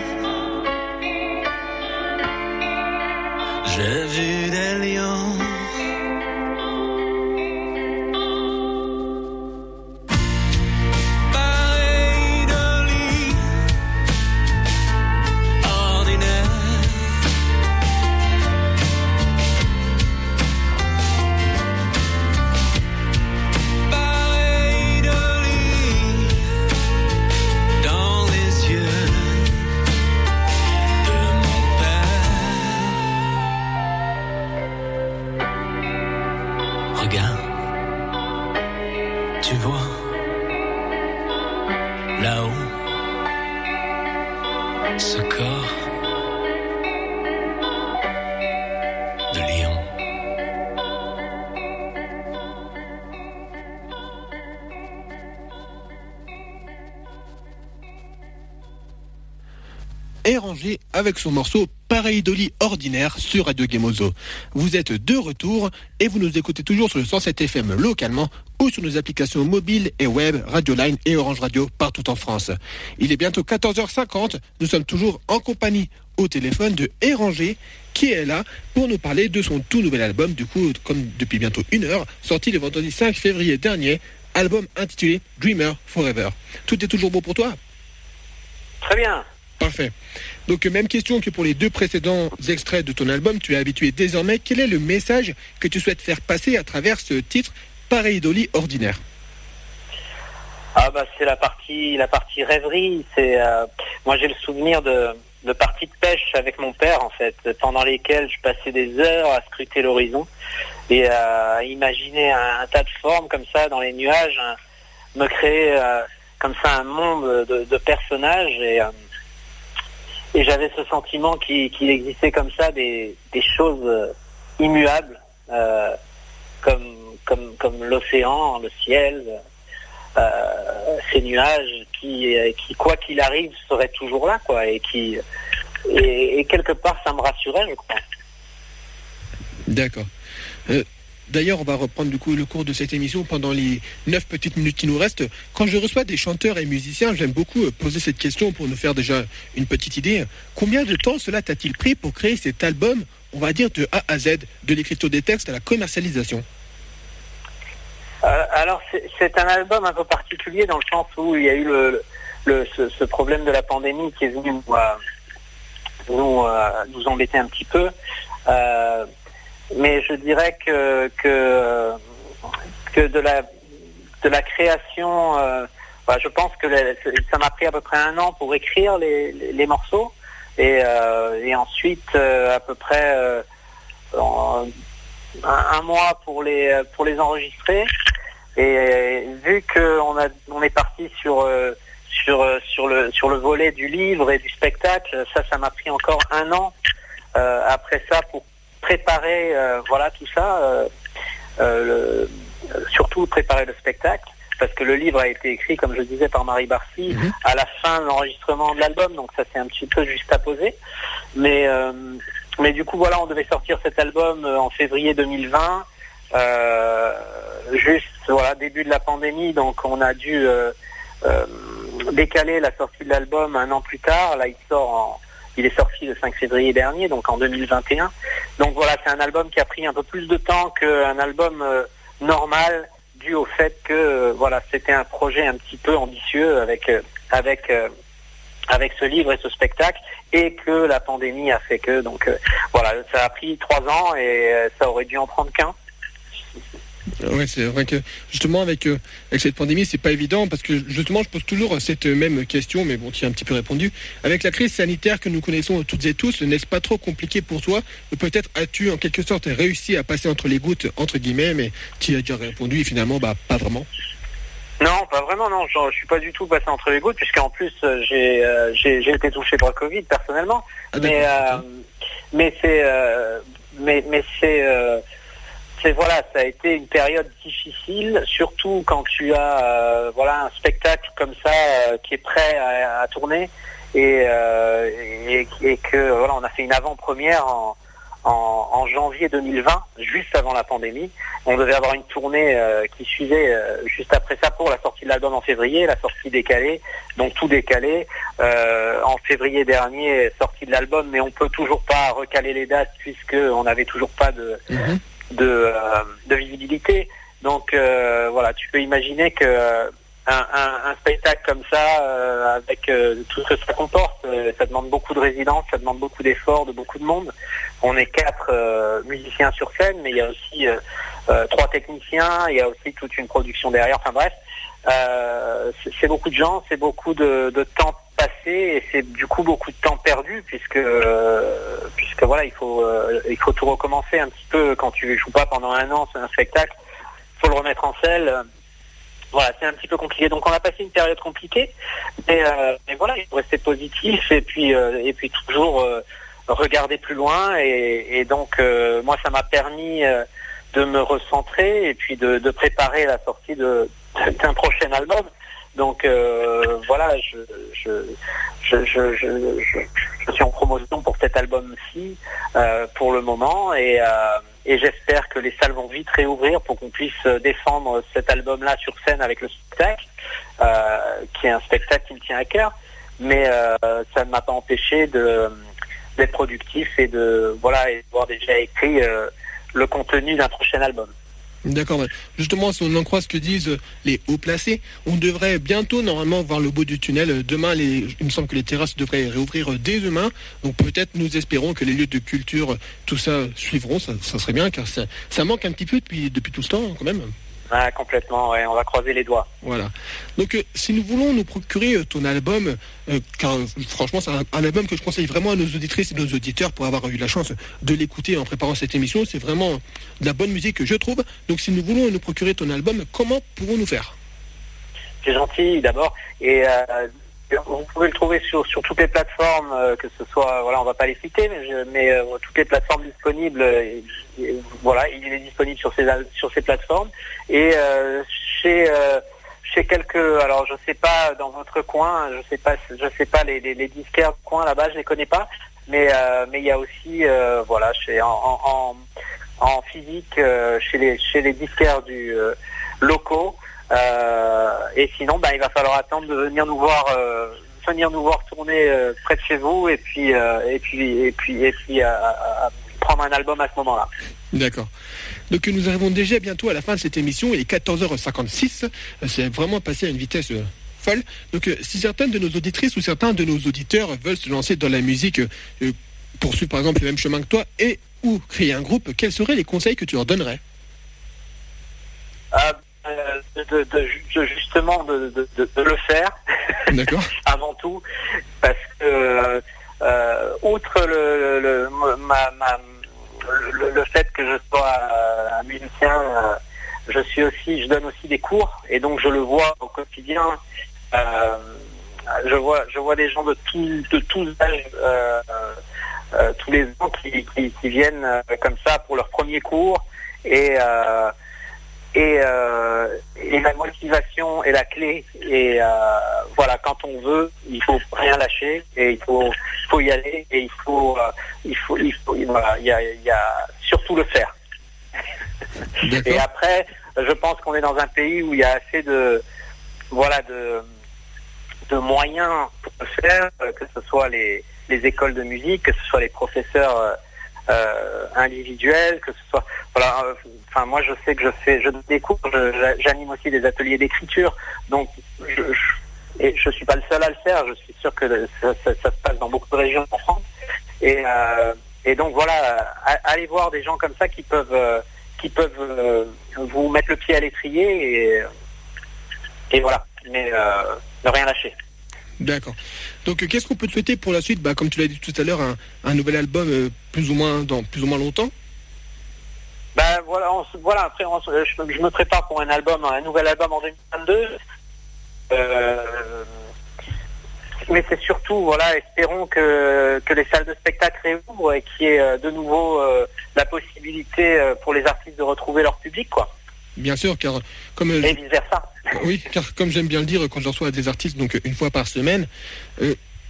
Speaker 3: J'ai vu des lions pareils de lits ordinaires. Pareils de lits dans les yeux de mon père. Regarde, tu vois, là-haut, ce corps de lion.
Speaker 1: Et rangé avec son morceau Pareidolie ordinaire sur Radio Gemozo. Vous êtes de retour et vous nous écoutez toujours sur le cent sept F M localement ou sur nos applications mobiles et web, Radio Line et Orange Radio partout en France. Il est bientôt quatorze heures cinquante, nous sommes toujours en compagnie au téléphone de Érangé qui est là pour nous parler de son tout nouvel album, du coup comme depuis bientôt une heure, sorti le vendredi cinq février dernier, album intitulé Dreamer Forever. Tout est toujours beau pour toi ?
Speaker 2: Très bien.
Speaker 1: Parfait. Donc, même question que pour les deux précédents extraits de ton album, tu es habitué désormais. Quel est le message que tu souhaites faire passer à travers ce titre, Pareidolie ordinaire ?
Speaker 2: Ah bah c'est la partie la partie rêverie. C'est euh, moi j'ai le souvenir de, de parties de pêche avec mon père en fait, pendant lesquelles je passais des heures à scruter l'horizon et à imaginer un, un tas de formes comme ça dans les nuages, hein, me créer euh, comme ça un monde de, de personnages et euh, Et j'avais ce sentiment qu'il, qu'il existait comme ça des, des choses immuables, euh, comme, comme, comme l'océan, le ciel, euh, ces nuages qui, qui, quoi qu'il arrive, seraient toujours là, quoi, et qui, et, et quelque part, ça me rassurait, je crois.
Speaker 1: D'accord. Euh... D'ailleurs, on va reprendre du coup le cours de cette émission pendant les neuf petites minutes qui nous restent. Quand je reçois des chanteurs et musiciens, j'aime beaucoup poser cette question pour nous faire déjà une petite idée. Combien de temps cela t'a-t-il pris pour créer cet album, on va dire de A à Z, de l'écriture des textes à la commercialisation ?
Speaker 2: euh, Alors, c'est, c'est un album un peu particulier dans le sens où il y a eu le, le, ce, ce problème de la pandémie qui est venu nous, euh, nous, euh, nous embêter un petit peu. Euh, Mais je dirais que que que de la de la création, euh, bah, je pense que la, ça m'a pris à peu près un an pour écrire les les, les morceaux et euh, et ensuite euh, à peu près euh, en, un, un mois pour les pour les enregistrer. Et vu que on a on est parti sur euh, sur sur le sur le volet du livre et du spectacle, ça ça m'a pris encore un an euh, après ça pour préparer euh, voilà tout ça euh, euh, le, euh, surtout préparer le spectacle parce que le livre a été écrit comme je disais par Marie Barcy mmh. à la fin de l'enregistrement de l'album, donc ça c'est un petit peu juste à poser mais euh, mais du coup voilà, on devait sortir cet album en février deux mille vingt euh, juste voilà début de la pandémie, donc on a dû euh, euh, décaler la sortie de l'album un an plus tard. Là il sort en Il est sorti le cinq février dernier, donc en deux mille vingt et un. Donc voilà, c'est un album qui a pris un peu plus de temps qu'un album euh, normal, dû au fait que euh, voilà, c'était un projet un petit peu ambitieux avec euh, avec euh, avec ce livre et ce spectacle, et que la pandémie a fait que donc euh, voilà, ça a pris trois ans et euh, ça aurait dû en prendre qu'un.
Speaker 1: Ouais, c'est vrai que justement avec, euh, avec cette pandémie, c'est pas évident parce que justement je pose toujours cette même question, mais bon, tu as un petit peu répondu. Avec la crise sanitaire que nous connaissons toutes et tous, n'est-ce pas trop compliqué pour toi ? Peut-être as-tu en quelque sorte réussi à passer entre les gouttes, entre guillemets, mais tu as déjà répondu et finalement, bah, pas vraiment.
Speaker 2: Non, pas vraiment, non. Je, je suis pas du tout passé entre les gouttes, puisqu'en plus j'ai euh, j'ai, j'ai été touché par le Covid personnellement. Ah, mais euh, mais c'est euh, mais mais c'est euh, c'est voilà, ça a été une période difficile, surtout quand tu as euh, voilà un spectacle comme ça euh, qui est prêt à, à tourner et, euh, et et que voilà, on a fait une avant-première en en, en janvier deux mille vingt, juste avant la pandémie. On devait avoir une tournée euh, qui suivait euh, juste après ça pour la sortie de l'album en février, la sortie décalée, donc tout décalé. Euh, en février dernier, sortie de l'album, mais on peut toujours pas recaler les dates puisque on n'avait toujours pas de mmh. de, euh, de visibilité. Donc euh, voilà, tu peux imaginer que euh, un, un, un spectacle comme ça, euh, avec euh, tout ce que ça comporte, euh, ça demande beaucoup de résidence, ça demande beaucoup d'efforts, de beaucoup de monde. On est quatre euh, musiciens sur scène, mais il y a aussi euh, euh, trois techniciens, il y a aussi toute une production derrière. Enfin bref, euh, c'est, c'est beaucoup de gens, c'est beaucoup de, de temps passé et c'est du coup beaucoup de temps perdu puisque euh, puisque voilà, il faut euh, il faut tout recommencer un petit peu quand tu joues pas pendant un an, c'est un spectacle. Faut le remettre en selle. Voilà, c'est un petit peu compliqué. Donc on a passé une période compliquée, mais, euh, mais voilà, il faut rester positif et puis euh, et puis toujours euh, regarder plus loin. Et, et donc euh, moi, ça m'a permis euh, de me recentrer et puis de, de préparer la sortie de, d'un prochain album. Donc euh, voilà, je je, je, je, je, je, je suis en promotion pour cet album-ci euh, pour le moment et, euh, et j'espère que les salles vont vite réouvrir pour qu'on puisse défendre cet album-là sur scène avec le spectacle, euh, qui est un spectacle qui me tient à cœur. Mais euh, ça ne m'a pas empêché de d'être productif et de voilà et d'avoir déjà écrit euh, le contenu d'un prochain album.
Speaker 1: D'accord. Justement, si on en croit ce que disent les hauts placés, on devrait bientôt normalement voir le bout du tunnel. Demain, les, il me semble que les terrasses devraient réouvrir dès demain. Donc peut-être nous espérons que les lieux de culture, tout ça suivront. Ça, ça serait bien car ça, ça manque un petit peu depuis, depuis tout ce temps quand même.
Speaker 2: Ah, complètement, ouais, on va croiser les doigts.
Speaker 1: Voilà. Donc, euh, si nous voulons nous procurer euh, ton album, euh, car euh, franchement, c'est un, un album que je conseille vraiment à nos auditrices et nos auditeurs pour avoir eu la chance de l'écouter en préparant cette émission. C'est vraiment de la bonne musique, je trouve. Donc, si nous voulons nous procurer ton album, comment pourrons-nous faire ?
Speaker 2: C'est gentil, d'abord. Et euh, vous pouvez le trouver sur, sur toutes les plateformes, euh, que ce soit, voilà, on va pas les citer, mais, je, mais euh, toutes les plateformes disponibles, et, et, voilà, il est disponible sur ces, sur ces plateformes. Et euh, chez, euh, chez quelques, alors je sais pas, dans votre coin, je sais pas, je sais pas, les, les, les disquaires du coin là-bas, je les connais pas, mais euh, mais il y a aussi, euh, voilà, chez, en, en, en physique, euh, chez les, chez les disquaires du euh, locaux. Euh, et sinon, bah, il va falloir attendre de venir nous voir, euh, venir nous voir tourner euh, près de chez vous, et puis, euh, et puis, et puis, et puis, euh, euh, prendre un album à ce moment-là.
Speaker 1: D'accord. Donc nous arrivons déjà bientôt à la fin de cette émission. Il est quatorze heures cinquante-six. C'est vraiment passé à une vitesse euh, folle. Donc euh, si certaines de nos auditrices ou certains de nos auditeurs veulent se lancer dans la musique, euh, poursuivre par exemple le même chemin que toi, et ou créer un groupe, quels seraient les conseils que tu leur donnerais ?
Speaker 2: euh, Euh, de, de, de justement de, de, de, de le faire.
Speaker 1: D'accord.
Speaker 2: Avant tout, parce que euh, outre le, le, ma, ma, le, le fait que je sois un musicien, euh, je suis aussi, je donne aussi des cours et donc je le vois au quotidien. Euh, je vois, je vois des gens de tout, de tous âges, euh, euh, tous les ans qui, qui, qui viennent euh, comme ça pour leur premier cours et euh, Et, euh, et la motivation est la clé. Et euh, voilà, quand on veut, il faut rien lâcher et il faut, faut y aller et il faut, euh, il faut, il faut, voilà, il y a, il y a surtout le faire. Et après, je pense qu'on est dans un pays où il y a assez de, voilà, de, de moyens pour le faire, que ce soit les, les écoles de musique, que ce soit les professeurs. Euh, Euh, individuel, que ce soit voilà, enfin euh, moi je sais que je fais je donne des cours, je, j'anime aussi des ateliers d'écriture, donc je, je et je suis pas le seul à le faire, je suis sûr que ça, ça, ça se passe dans beaucoup de régions en France et euh, et donc voilà, allez voir des gens comme ça qui peuvent euh, qui peuvent euh, vous mettre le pied à l'étrier et et voilà, mais euh, ne rien lâcher.
Speaker 1: D'accord. Donc, euh, qu'est-ce qu'on peut te souhaiter pour la suite ? Bah, comme tu l'as dit tout à l'heure, un, un nouvel album euh, plus ou moins dans plus ou moins longtemps.
Speaker 2: Ben voilà, on, voilà. Après, on, je, je me prépare pour un album, un nouvel album en deux mille vingt-deux. Euh, mais c'est surtout, voilà, espérons que que les salles de spectacle réouvrent et qu'il y ait de nouveau euh, la possibilité euh, pour les artistes de retrouver leur public, quoi.
Speaker 1: Bien sûr, car comme euh,
Speaker 2: et vice versa.
Speaker 1: Oui, car comme j'aime bien le dire quand je reçois des artistes, donc une fois par semaine, euh,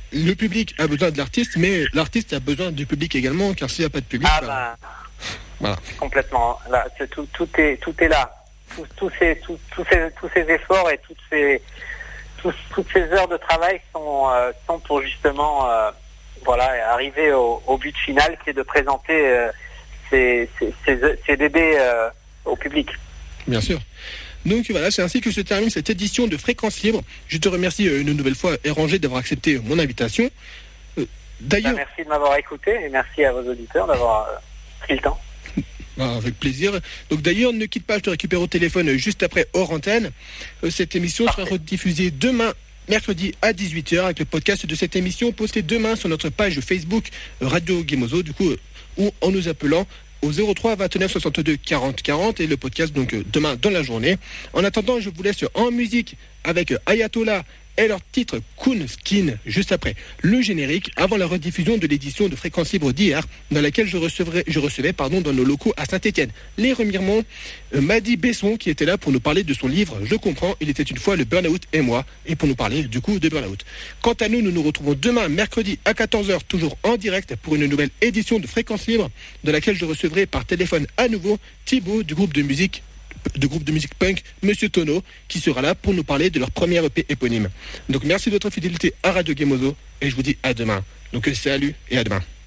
Speaker 1: le public a besoin de l'artiste, mais l'artiste a besoin du public également, car s'il n'y a pas de public,
Speaker 2: Ah
Speaker 1: bah,
Speaker 2: ben,
Speaker 1: voilà.
Speaker 2: complètement. Là, c'est tout, tout est, tout est là. Tous, tous ces, tous, tous ces, tous ces efforts et toutes ces, tous, toutes ces heures de travail sont, euh, sont pour justement, euh, voilà, arriver au, au but final, qui est de présenter euh, ces, ces, ces, ces bébés euh, au public.
Speaker 1: Bien sûr. Donc voilà, c'est ainsi que se termine cette édition de Fréquence Libre. Je te remercie euh, une nouvelle fois, Eranger, d'avoir accepté mon invitation. Euh, d'ailleurs...
Speaker 2: Ben, merci de m'avoir écouté et merci à vos auditeurs d'avoir euh, pris le temps.
Speaker 1: Ah, avec plaisir. Donc d'ailleurs, ne quitte pas, je te récupère au téléphone juste après hors antenne. Euh, cette émission Parfait. sera rediffusée demain, mercredi à dix-huit heures, avec le podcast de cette émission posté demain sur notre page Facebook Radio Gemozo, du coup, euh, ou en nous appelant au zéro trois vingt-neuf soixante-deux quarante quarante et le podcast donc euh, demain dans la journée. En attendant, je vous laisse en musique avec Ayatollah et leur titre Kun Skin juste après le générique, avant la rediffusion de l'édition de Fréquence Libre d'hier, dans laquelle je recevrai, je recevais pardon, dans nos locaux à Saint-Étienne les remirements euh, Madi Besson, qui était là pour nous parler de son livre Je comprends, il était une fois le burn-out et moi, et pour nous parler du coup de burn-out. Quant à nous, nous nous retrouvons demain mercredi à quatorze heures, toujours en direct pour une nouvelle édition de Fréquence Libre, dans laquelle je recevrai par téléphone à nouveau Thibaut du groupe de musique de groupe de musique punk, Monsieur Tono, qui sera là pour nous parler de leur première E P éponyme. Donc merci de votre fidélité à Radio Gemozo et je vous dis à demain. Donc salut et à demain.